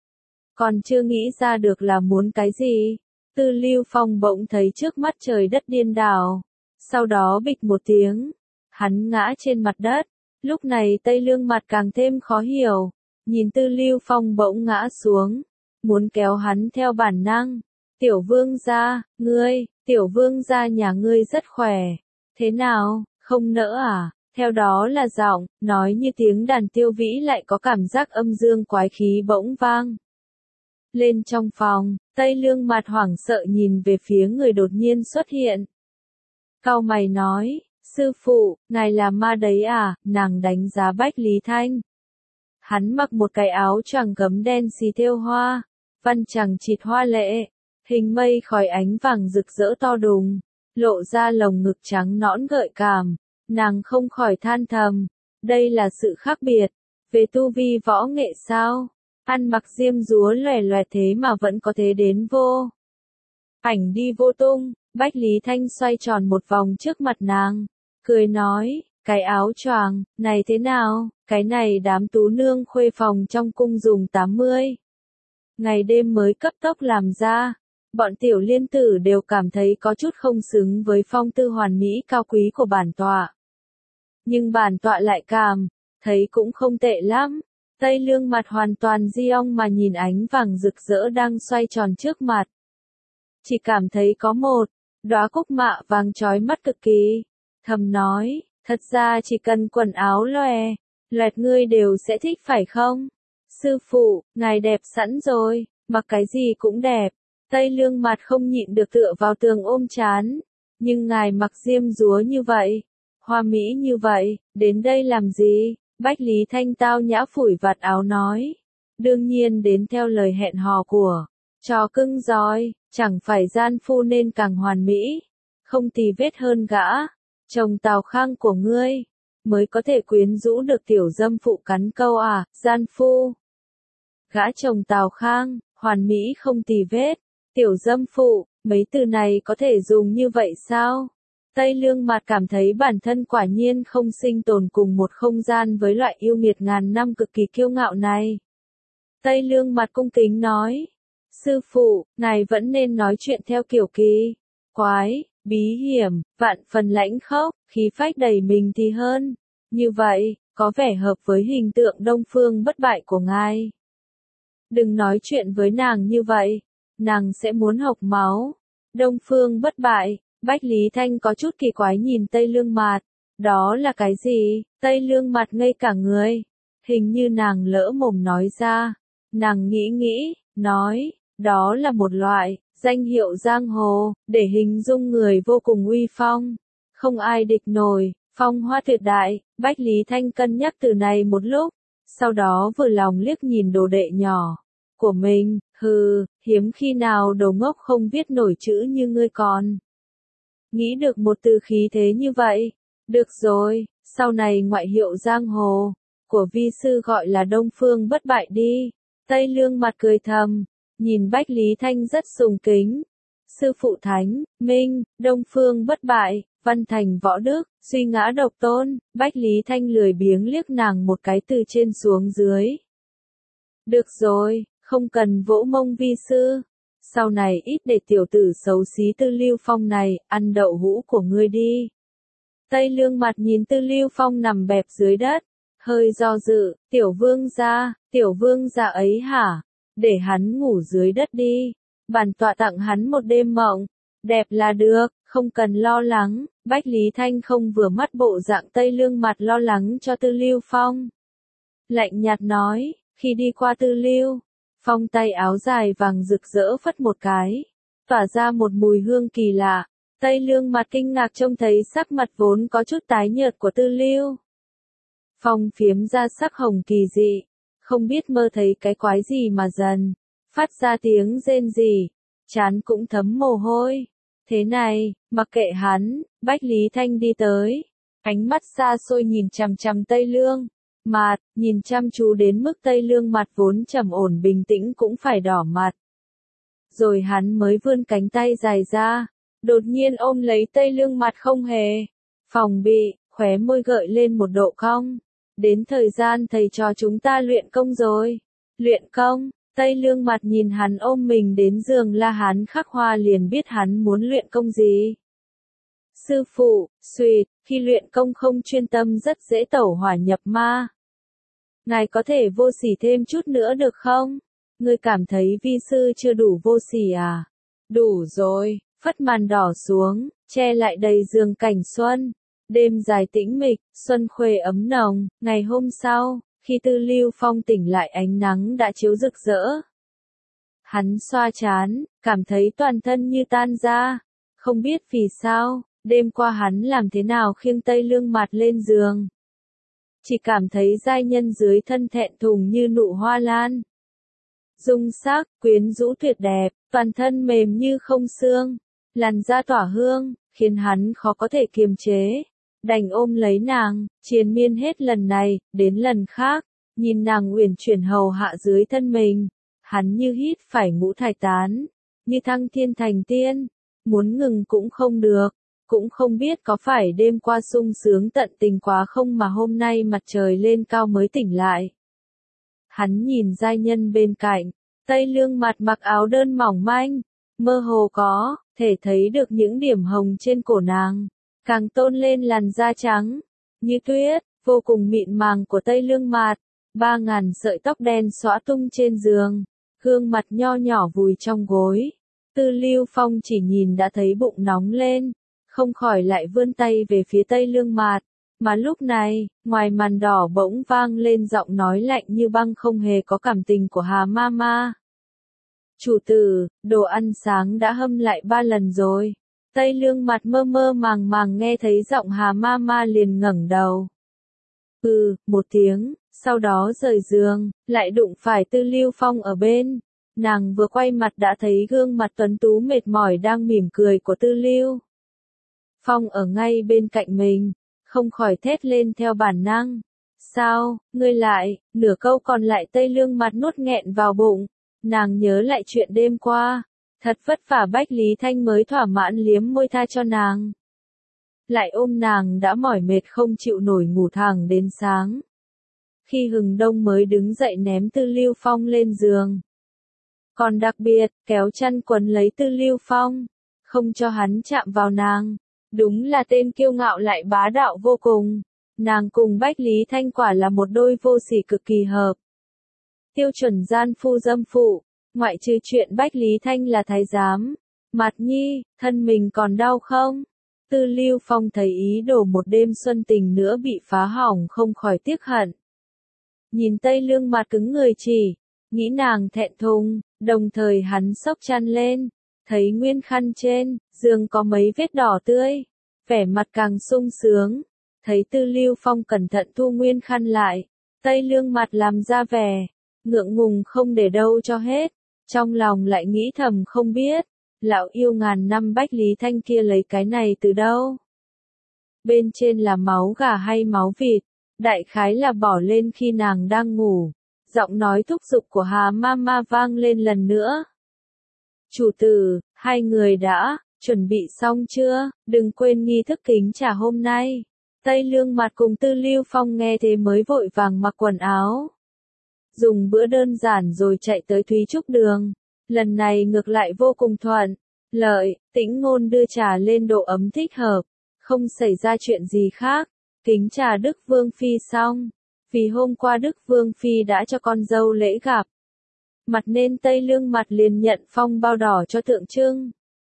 Còn chưa nghĩ ra được là muốn cái gì, Tư Lưu Phong bỗng thấy trước mắt trời đất điên đảo. Sau đó bịch một tiếng, hắn ngã trên mặt đất. Lúc này Tây Lương Mạt càng thêm khó hiểu, nhìn Tư Lưu Phong bỗng ngã xuống, muốn kéo hắn theo bản năng. Tiểu vương gia, ngươi, tiểu vương gia nhà ngươi rất khỏe. Thế nào, không nỡ à? Theo đó là giọng, nói như tiếng đàn tiêu vĩ lại có cảm giác âm dương quái khí bỗng vang Lên trong phòng, Tây Lương mặt hoảng sợ nhìn về phía người đột nhiên xuất hiện. Cau mày nói, sư phụ, ngài là ma đấy à, nàng đánh giá Bách Lý Thanh. Hắn mặc một cái áo choàng gấm đen xì thêu hoa, văn chằng chịt hoa lệ, hình mây khói ánh vàng rực rỡ to đùng, lộ ra lồng ngực trắng nõn gợi cảm, nàng không khỏi than thầm, đây là sự khác biệt, về tu vi võ nghệ sao, ăn mặc diêm dúa lòe loẹt thế mà vẫn có thể đến vô. Ảnh đi vô tung, Bách Lý Thanh xoay tròn một vòng trước mặt nàng, cười nói, cái áo choàng, này thế nào, cái này đám tú nương khuê phòng trong cung dùng tám mươi. Ngày đêm mới cấp tốc làm ra, bọn tiểu liên tử đều cảm thấy có chút không xứng với phong tư hoàn mỹ cao quý của bản tọa. Nhưng bản tọa lại cảm, thấy cũng không tệ lắm. Tây Lương mặt hoàn toàn di ong mà nhìn ánh vàng rực rỡ đang xoay tròn trước mặt. Chỉ cảm thấy có một đóa cúc mạ vàng chói mắt cực kỳ. Thầm nói, thật ra chỉ cần quần áo loè, loẹt ngươi đều sẽ thích phải không? Sư phụ, ngài đẹp sẵn rồi, mặc cái gì cũng đẹp. Tây Lương mặt không nhịn được tựa vào tường ôm chán. Nhưng ngài mặc diêm dúa như vậy, hoa mỹ như vậy, đến đây làm gì? Bách Lý Thanh tao nhã phủi vạt áo nói. Đương nhiên đến theo lời hẹn hò của trò cưng giỏi, chẳng phải gian phu nên càng hoàn mỹ, không tì vết hơn gã, chồng Tào Khang của ngươi, mới có thể quyến rũ được tiểu dâm phụ cắn câu à, gian phu. Gã chồng Tào Khang, hoàn mỹ không tì vết, tiểu dâm phụ, mấy từ này có thể dùng như vậy sao? Tây Lương mặt cảm thấy bản thân quả nhiên không sinh tồn cùng một không gian với loại yêu nghiệt ngàn năm cực kỳ kiêu ngạo này. Tây Lương mặt cung kính nói, sư phụ, ngài vẫn nên nói chuyện theo kiểu kỳ, quái, bí hiểm, vạn phần lãnh khốc, khí phách đầy mình thì hơn. Như vậy, có vẻ hợp với hình tượng Đông Phương bất bại của ngài. Đừng nói chuyện với nàng như vậy, nàng sẽ muốn hộc máu. Đông Phương bất bại. Bách Lý Thanh có chút kỳ quái nhìn Tây Lương mặt. Đó là cái gì? Tây Lương mặt ngây cả người. Hình như nàng lỡ mồm nói ra. Nàng nghĩ nghĩ, nói, đó là một loại danh hiệu giang hồ, để hình dung người vô cùng uy phong. Không ai địch nổi, phong hoa tuyệt đại. Bách Lý Thanh cân nhắc từ này một lúc. Sau đó vừa lòng liếc nhìn đồ đệ nhỏ của mình. Hừ, hiếm khi nào đồ ngốc không viết nổi chữ như ngươi còn nghĩ được một từ khí thế như vậy. Được rồi, sau này ngoại hiệu giang hồ của vi sư gọi là Đông Phương bất bại đi. Tây Lương mặt cười thầm, nhìn Bách Lý Thanh rất sùng kính. Sư phụ thánh, minh, Đông Phương bất bại, văn thành võ đức, suy ngã độc tôn. Bách Lý Thanh lười biếng liếc nàng một cái từ trên xuống dưới. Được rồi, không cần vỗ mông vi sư. Sau này ít để tiểu tử xấu xí Tư Lưu Phong này, ăn đậu hũ của ngươi đi. Tây Lương mặt nhìn Tư Lưu Phong nằm bẹp dưới đất, hơi do dự, tiểu vương gia, tiểu vương gia ấy hả? Để hắn ngủ dưới đất đi. Bản tọa tặng hắn một đêm mộng, đẹp là được, không cần lo lắng. Bách Lý Thanh không vừa mắt bộ dạng Tây Lương mặt lo lắng cho Tư Lưu Phong. Lạnh nhạt nói, khi đi qua Tư Lưu Phong tay áo dài vàng rực rỡ phất một cái, tỏa ra một mùi hương kỳ lạ. Tây Lương mặt kinh ngạc trông thấy sắc mặt vốn có chút tái nhợt của Tư Lưu Phong phiếm ra sắc hồng kỳ dị, không biết mơ thấy cái quái gì mà dần phát ra tiếng rên rỉ, trán cũng thấm mồ hôi. Thế này, mặc kệ hắn, Bách Lý Thanh đi tới, ánh mắt xa xôi nhìn chằm chằm Tây Lương mặt, nhìn chăm chú đến mức Tây Lương mặt vốn trầm ổn bình tĩnh cũng phải đỏ mặt. Rồi hắn mới vươn cánh tay dài ra, đột nhiên ôm lấy Tây Lương mặt không hề phòng bị, khóe môi gợi lên một độ cong. Đến thời gian thầy trò chúng ta luyện công rồi. Luyện công? Tây Lương mặt nhìn hắn ôm mình đến giường La Hán khắc hoa liền biết hắn muốn luyện công gì. Sư phụ, suýt, khi luyện công không chuyên tâm rất dễ tẩu hỏa nhập ma. Ngài có thể vô sỉ thêm chút nữa được không? Ngươi cảm thấy vi sư chưa đủ vô sỉ à? Đủ rồi, phất màn đỏ xuống, che lại đầy giường cảnh xuân. Đêm dài tĩnh mịch, xuân khuê ấm nồng. Ngày hôm sau, khi Tư Lưu Phong tỉnh lại ánh nắng đã chiếu rực rỡ. Hắn xoa trán, cảm thấy toàn thân như tan ra. Không biết vì sao, đêm qua hắn làm thế nào khiêng Tây Lương Mạt lên giường. Chỉ cảm thấy giai nhân dưới thân thẹn thùng như nụ hoa lan. Dung sắc, quyến rũ tuyệt đẹp, toàn thân mềm như không xương, làn da tỏa hương, khiến hắn khó có thể kiềm chế. Đành ôm lấy nàng, triền miên hết lần này, đến lần khác, nhìn nàng uyển chuyển hầu hạ dưới thân mình. Hắn như hít phải ngũ thải tán, như thăng thiên thành tiên, muốn ngừng cũng không được, cũng không biết có phải đêm qua sung sướng tận tình quá không mà hôm nay mặt trời lên cao mới tỉnh lại. Hắn nhìn giai nhân bên cạnh, Tây Lương Mạt mặc áo đơn mỏng manh, mơ hồ có thể thấy được những điểm hồng trên cổ nàng, càng tôn lên làn da trắng như tuyết, vô cùng mịn màng của Tây Lương Mạt. Ba ngàn sợi tóc đen xõa tung trên giường, gương mặt nho nhỏ vùi trong gối. Tư Lưu Phong chỉ nhìn đã thấy bụng nóng lên, không khỏi lại vươn tay về phía Tây Lương Mạt. Mà lúc này, ngoài màn đỏ bỗng vang lên giọng nói lạnh như băng không hề có cảm tình của Hà Mama. Chủ tử, đồ ăn sáng đã hâm lại ba lần rồi. Tây Lương Mạt mơ mơ màng màng nghe thấy giọng Hà Mama liền ngẩng đầu. Ừ, một tiếng, sau đó rời giường, lại đụng phải Tư Lưu Phong ở bên. Nàng vừa quay mặt đã thấy gương mặt tuấn tú mệt mỏi đang mỉm cười của Tư Lưu Phong ở ngay bên cạnh mình, không khỏi thét lên theo bản năng. Sao, ngươi lại, nửa câu còn lại Tây Lương Mạt nuốt nghẹn vào bụng, nàng nhớ lại chuyện đêm qua, thật vất vả Bách Lý Thanh mới thỏa mãn liếm môi tha cho nàng. Lại ôm nàng đã mỏi mệt không chịu nổi ngủ thẳng đến sáng. Khi hừng đông mới đứng dậy ném Tư Lưu Phong lên giường. Còn đặc biệt, kéo chăn quấn lấy Tư Lưu Phong, không cho hắn chạm vào nàng. Đúng là tên kiêu ngạo lại bá đạo vô cùng. Nàng cùng Bách Lý Thanh quả là một đôi vô sỉ cực kỳ hợp. Tiêu chuẩn gian phu dâm phụ, ngoại trừ chuyện Bách Lý Thanh là thái giám. Mạt nhi, thân mình còn đau không? Tư Lưu Phong thấy ý đồ một đêm xuân tình nữa bị phá hỏng không khỏi tiếc hận. Nhìn Tây Lương Mạt cứng người chỉ, nghĩ nàng thẹn thùng, đồng thời hắn xốc chăn lên, thấy nguyên khăn trên giường có mấy vết đỏ tươi, vẻ mặt càng sung sướng. Thấy Tư Lưu Phong cẩn thận thu nguyên khăn lại, Tây Lương Mạt làm ra vẻ ngượng ngùng không để đâu cho hết, trong lòng lại nghĩ thầm không biết lão yêu ngàn năm Bách Lý Thanh kia lấy cái này từ đâu. Bên trên là máu gà hay máu vịt, đại khái là bỏ lên khi nàng đang ngủ. Giọng nói thúc giục của Hà Mama vang lên lần nữa. Chủ tử, hai người đã chuẩn bị xong chưa? Đừng quên nghi thức kính trà hôm nay. Tây Lương Mạt cùng Tư Lưu Phong nghe thế mới vội vàng mặc quần áo. Dùng bữa đơn giản rồi chạy tới Thúy Trúc Đường. Lần này ngược lại vô cùng thuận lợi, Tĩnh Ngôn đưa trà lên độ ấm thích hợp, không xảy ra chuyện gì khác. Kính trà Đức Vương Phi xong, vì hôm qua Đức Vương Phi đã cho con dâu lễ gặp mặt nên Tây Lương Mạt liền nhận phong bao đỏ cho tượng trưng.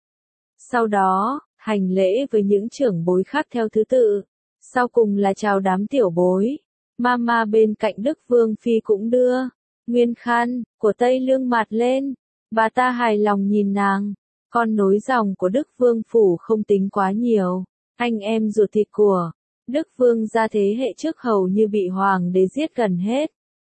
Sau đó, hành lễ với những trưởng bối khác theo thứ tự, sau cùng là chào đám tiểu bối. Mama bên cạnh Đức Vương Phi cũng đưa nguyên khăn của Tây Lương Mạt lên. Bà ta hài lòng nhìn nàng, con nối dòng của Đức Vương phủ không tính quá nhiều, anh em ruột thịt của Đức Vương gia thế hệ trước hầu như bị hoàng đế giết gần hết.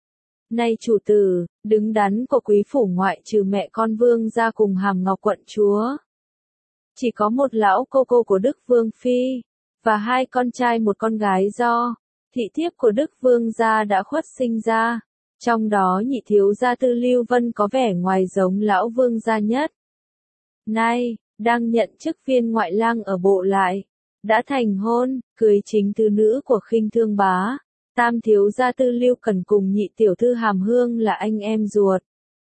Nay chủ tử, đứng đắn của quý phủ ngoại trừ mẹ con Vương gia cùng Hàm Ngọc quận chúa, chỉ có một lão cô cô của Đức Vương Phi, và hai con trai một con gái do thị thiếp của Đức Vương gia đã khuất sinh ra. Trong đó nhị thiếu gia Tư Lưu Vân có vẻ ngoài giống lão Vương gia nhất. Nay, đang nhận chức viên ngoại lang ở bộ lại, đã thành hôn, cưới chính tư nữ của Khinh Thương bá. Tam thiếu gia Tư Lưu Cần cùng nhị tiểu thư Hàm Hương là anh em ruột.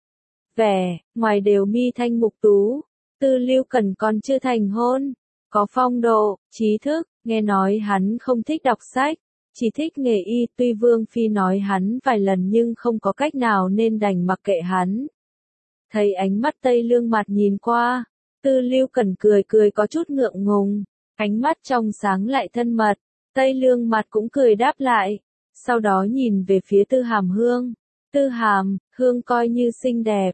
Vẻ, ngoài đều mi thanh mục tú, Tư Lưu Cần còn chưa thành hôn, có phong độ, trí thức, nghe nói hắn không thích đọc sách, chỉ thích nghề y. Tuy Vương Phi nói hắn vài lần nhưng không có cách nào nên đành mặc kệ hắn. Thấy ánh mắt Tây Lương Mạt nhìn qua, Tư Lưu Cần cười cười có chút ngượng ngùng, ánh mắt trong sáng lại thân mật. Tây Lương Mạt cũng cười đáp lại, sau đó nhìn về phía Tư Hàm Hương. Tư Hàm Hương coi như xinh đẹp,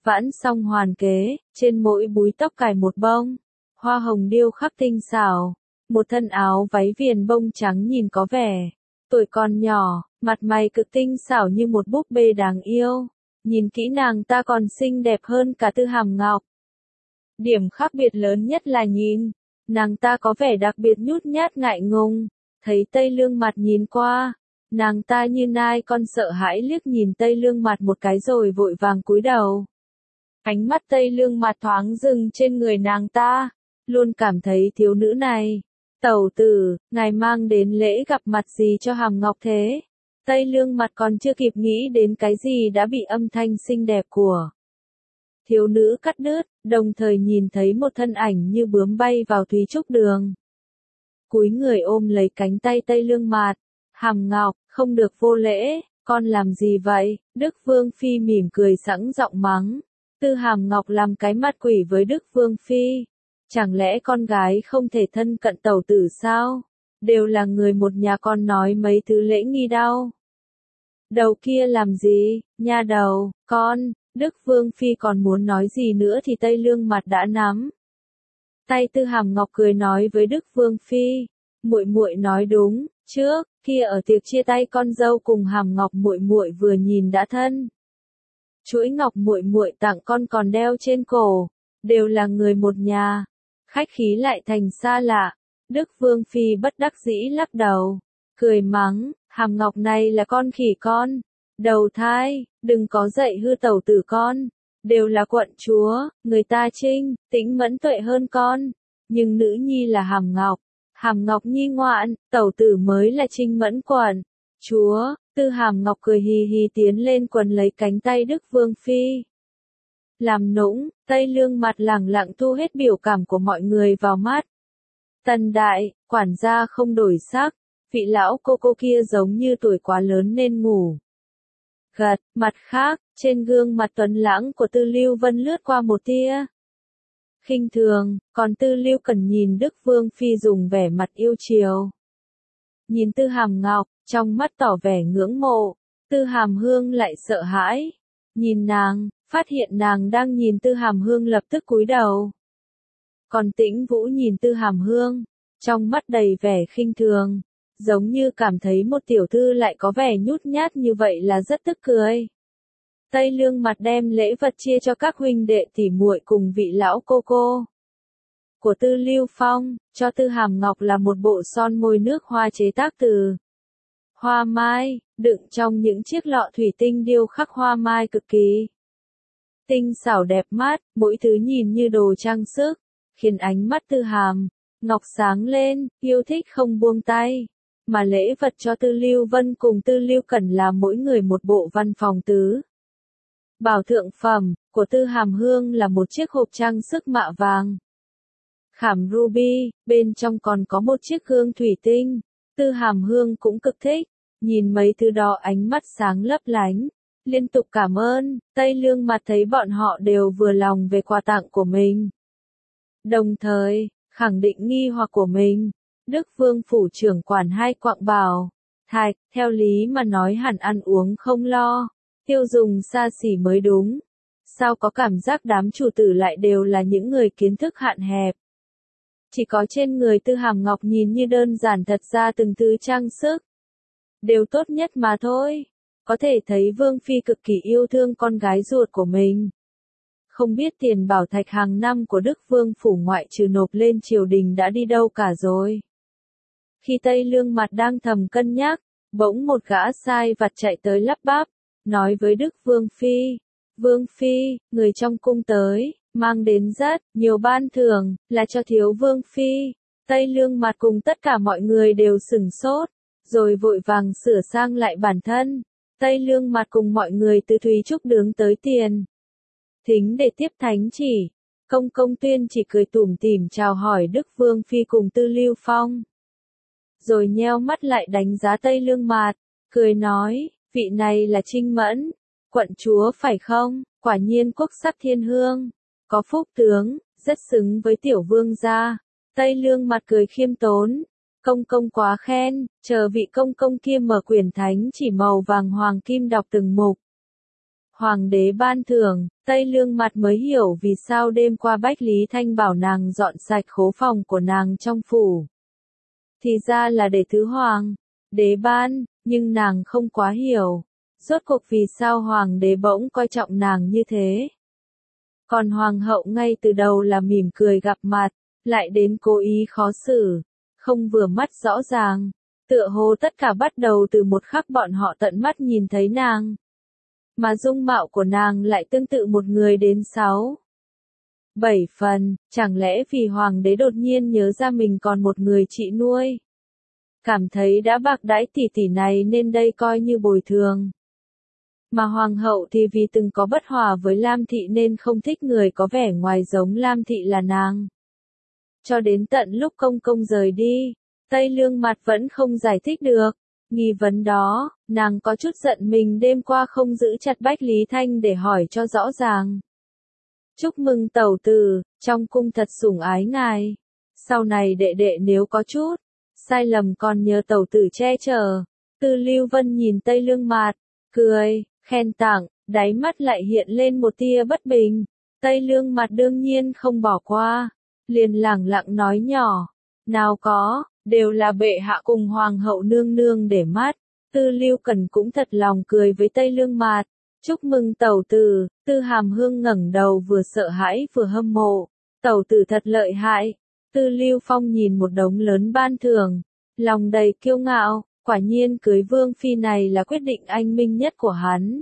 vãn xong hoàn kế, trên mỗi búi tóc cài một bông, hoa hồng điêu khắc tinh xảo, một thân áo váy viền bông trắng nhìn có vẻ, tuổi còn nhỏ, mặt mày cực tinh xảo như một búp bê đáng yêu, nhìn kỹ nàng ta còn xinh đẹp hơn cả Tư Hàm Ngọc. Điểm khác biệt lớn nhất là nhìn, nàng ta có vẻ đặc biệt nhút nhát ngại ngùng, thấy Tây Lương Mặt nhìn qua, nàng ta như nai con sợ hãi liếc nhìn Tây Lương Mặt một cái rồi vội vàng cúi đầu. Ánh mắt Tây Lương Mặt thoáng dừng trên người nàng ta, luôn cảm thấy thiếu nữ này. Tẩu tử, ngài mang đến lễ gặp mặt gì cho Hàm Ngọc thế? Tây Lương Mặt còn chưa kịp nghĩ đến cái gì đã bị âm thanh xinh đẹp của thiếu nữ cắt đứt, đồng thời nhìn thấy một thân ảnh như bướm bay vào Thúy Trúc Đường. Cúi người ôm lấy cánh tay Tây Lương Mặt, Hàm Ngọc, không được vô lễ, con làm gì vậy? Đức Vương Phi mỉm cười sẵn giọng mắng. Tư Hàm Ngọc làm cái mặt quỷ với Đức Vương Phi. Chẳng lẽ con gái không thể thân cận tẩu tử sao? Đều là người một nhà con nói mấy thứ lễ nghi đau. Đầu kia làm gì, nha đầu, con, Đức Vương Phi còn muốn nói gì nữa thì Tây Lương Mặt đã nắm tay Tư Hàm Ngọc cười nói với Đức Vương Phi, muội muội nói đúng, trước kia ở tiệc chia tay con dâu cùng Hàm Ngọc muội muội vừa nhìn đã thân. Chuỗi ngọc muội muội tặng con còn đeo trên cổ, đều là người một nhà, khách khí lại thành xa lạ. Đức Vương Phi bất đắc dĩ lắc đầu, cười mắng, Hàm Ngọc này là con khỉ con, đầu thai, đừng có dạy hư tẩu tử con, đều là quận chúa, người ta trinh, tĩnh mẫn tuệ hơn con, nhưng nữ nhi là Hàm Ngọc, Hàm Ngọc nhi ngoạn, tẩu tử mới là trinh mẫn quận chúa. Tư Hàm Ngọc cười hì hì tiến lên quần lấy cánh tay Đức Vương Phi. Làm nũng, Tây Lương Mặt lẳng lặng thu hết biểu cảm của mọi người vào mắt. Tần đại, quản gia không đổi sắc, vị lão cô cô kia giống như tuổi quá lớn nên ngủ. Gật, mặt khác, trên gương mặt tuấn lãng của Tư Lưu Vân lướt qua một tia khinh thường, còn Tư Lưu Cần nhìn Đức Vương Phi dùng vẻ mặt yêu chiều. Nhìn Tư Hàm Ngọc, trong mắt tỏ vẻ ngưỡng mộ, Tư Hàm Hương lại sợ hãi. Nhìn nàng, phát hiện nàng đang nhìn Tư Hàm Hương lập tức cúi đầu. Còn Tĩnh Vũ nhìn Tư Hàm Hương, trong mắt đầy vẻ khinh thường, giống như cảm thấy một tiểu thư lại có vẻ nhút nhát như vậy là rất tức cười. Tây Lương Mặt đem lễ vật chia cho các huynh đệ tỉ muội cùng vị lão cô cô của Tư Lưu Phong, cho Tư Hàm Ngọc là một bộ son môi nước hoa chế tác từ hoa mai, đựng trong những chiếc lọ thủy tinh điêu khắc hoa mai cực kỳ tinh xảo đẹp mắt, mỗi thứ nhìn như đồ trang sức, khiến ánh mắt Tư Hàm Ngọc sáng lên, yêu thích không buông tay. Mà lễ vật cho Tư Lưu Vân cùng Tư Lưu Cẩn là mỗi người một bộ văn phòng tứ bảo thượng phẩm, của Tư Hàm Hương là một chiếc hộp trang sức mạ vàng khảm ruby, bên trong còn có một chiếc gương thủy tinh. Tư Hàm Hương cũng cực thích, nhìn mấy thứ đó ánh mắt sáng lấp lánh, liên tục cảm ơn. Tây Lương Mặt thấy bọn họ đều vừa lòng về quà tặng của mình, đồng thời khẳng định nghi hoặc của mình. Đức Vương phủ trưởng quản hai quặng bảo thạch, theo lý mà nói hẳn ăn uống không lo, tiêu dùng xa xỉ mới đúng. Sao có cảm giác đám chủ tử lại đều là những người kiến thức hạn hẹp? Chỉ có trên người Tư Hàm Ngọc nhìn như đơn giản, thật ra từng thứ trang sức đều tốt nhất mà thôi. Có thể thấy Vương Phi cực kỳ yêu thương con gái ruột của mình. Không biết tiền bảo thạch hàng năm của Đức Vương phủ ngoại trừ nộp lên triều đình đã đi đâu cả rồi. Khi Tây Lương Mặt đang thầm cân nhắc, bỗng một gã sai vặt chạy tới lắp bắp, nói với Đức Vương Phi, Vương Phi, người trong cung tới, mang đến rất nhiều ban thưởng, là cho thiếu Vương Phi. Tây Lương Mặt cùng tất cả mọi người đều sửng sốt, rồi vội vàng sửa sang lại bản thân. Tây Lương Mặt cùng mọi người từ Thúy Trúc Đường tới tiền thính để tiếp thánh chỉ. Công công Tuyên chỉ cười tủm tỉm chào hỏi Đức Vương Phi cùng Tư Lưu Phong, rồi nheo mắt lại đánh giá Tây Lương Mặt, cười nói, vị này là Trinh Mẫn, quận chúa phải không? Quả nhiên quốc sắc thiên hương, có phúc tướng, rất xứng với tiểu vương gia. Tây Lương Mặt cười khiêm tốn, công công quá khen, chờ vị công công kia mở quyển thánh chỉ màu vàng hoàng kim đọc từng mục. Hoàng đế ban thưởng, Tây Lương Mặt mới hiểu vì sao đêm qua Bách Lý Thanh bảo nàng dọn sạch khố phòng của nàng trong phủ. Thì ra là để thứ hoàng đế ban, nhưng nàng không quá hiểu. Rốt cuộc vì sao hoàng đế bỗng coi trọng nàng như thế. Còn hoàng hậu ngay từ đầu là mỉm cười gặp mặt, lại đến cố ý khó xử, không vừa mắt rõ ràng. Tựa hồ tất cả bắt đầu từ một khắc bọn họ tận mắt nhìn thấy nàng. Mà dung mạo của nàng lại tương tự một người đến sáu, bảy phần, chẳng lẽ vì hoàng đế đột nhiên nhớ ra mình còn một người chị nuôi. Cảm thấy đã bạc đãi tỷ tỷ này nên đây coi như bồi thường. Mà hoàng hậu thì vì từng có bất hòa với Lam Thị nên không thích người có vẻ ngoài giống Lam Thị là nàng. Cho đến tận lúc công công rời đi, Tây Lương Mặt vẫn không giải thích được. Nghi vấn đó, nàng có chút giận mình đêm qua không giữ chặt Bách Lý Thanh để hỏi cho rõ ràng. Chúc mừng tẩu tử, trong cung thật sủng ái ngài. Sau này đệ đệ nếu có chút sai lầm còn nhờ tẩu tử che chở. Tư Lưu Vân nhìn Tây Lương Mặt, cười, khen tặng, đáy mắt lại hiện lên một tia bất bình. Tây Lương Mặt đương nhiên không bỏ qua, liền lẳng lặng nói nhỏ, nào có, đều là bệ hạ cùng hoàng hậu nương nương để mắt. Tư Lưu Cần cũng thật lòng cười với Tây Lương Mặt. Chúc mừng tẩu tử. Tư Hàm Hương ngẩng đầu vừa sợ hãi vừa hâm mộ. Tẩu tử thật lợi hại. Tư Lưu Phong nhìn một đống lớn ban thưởng, lòng đầy kiêu ngạo, quả nhiên cưới vương phi này là quyết định anh minh nhất của hắn.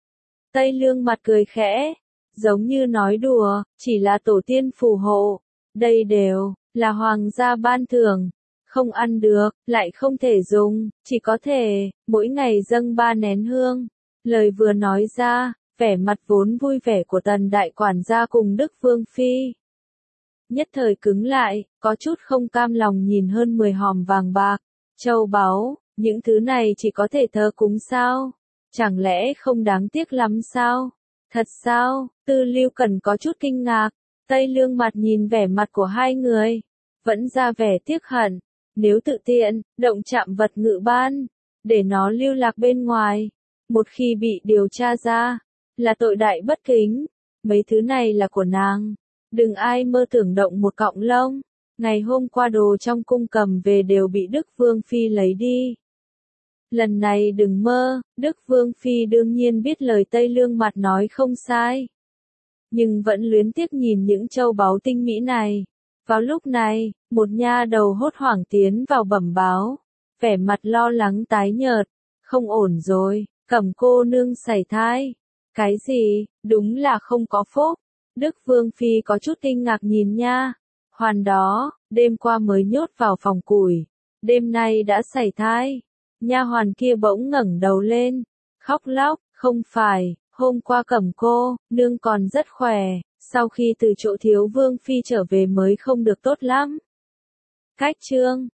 Tây Lương Mặt cười khẽ, giống như nói đùa, chỉ là tổ tiên phù hộ, đây đều là hoàng gia ban thưởng. Không ăn được, lại không thể dùng, chỉ có thể, mỗi ngày dâng ba nén hương. Lời vừa nói ra, vẻ mặt vốn vui vẻ của Tần đại quản gia cùng Đức Vương Phi nhất thời cứng lại, có chút không cam lòng nhìn hơn mười hòm vàng bạc, châu báu, những thứ này chỉ có thể thờ cúng sao? Chẳng lẽ không đáng tiếc lắm sao? Thật sao? Tư Lưu Cần có chút kinh ngạc, Tây Lương Mặt nhìn vẻ mặt của hai người, vẫn ra vẻ tiếc hận. Nếu tự tiện, động chạm vật ngự ban, để nó lưu lạc bên ngoài, một khi bị điều tra ra, là tội đại bất kính. Mấy thứ này là của nàng, đừng ai mơ tưởng động một cọng lông. Ngày hôm qua đồ trong cung cầm về đều bị Đức Vương Phi lấy đi. Lần này đừng mơ. Đức Vương Phi đương nhiên biết lời Tây Lương Mặt nói không sai, nhưng vẫn luyến tiếc nhìn những châu báu tinh mỹ này. Vào lúc này, một nha đầu hốt hoảng tiến vào bẩm báo, vẻ mặt lo lắng tái nhợt, không ổn rồi, Cẩm cô nương sảy thai. Cái gì? Đúng là không có phúc. Đức Vương Phi có chút kinh ngạc nhìn nha hoàn đó, đêm qua mới nhốt vào phòng củi, đêm nay đã sảy thai. Nha hoàn kia bỗng ngẩng đầu lên, khóc lóc, không phải, hôm qua Cẩm cô nương còn rất khỏe, sau khi từ chỗ thiếu Vương Phi trở về mới không được tốt lắm. Cách chương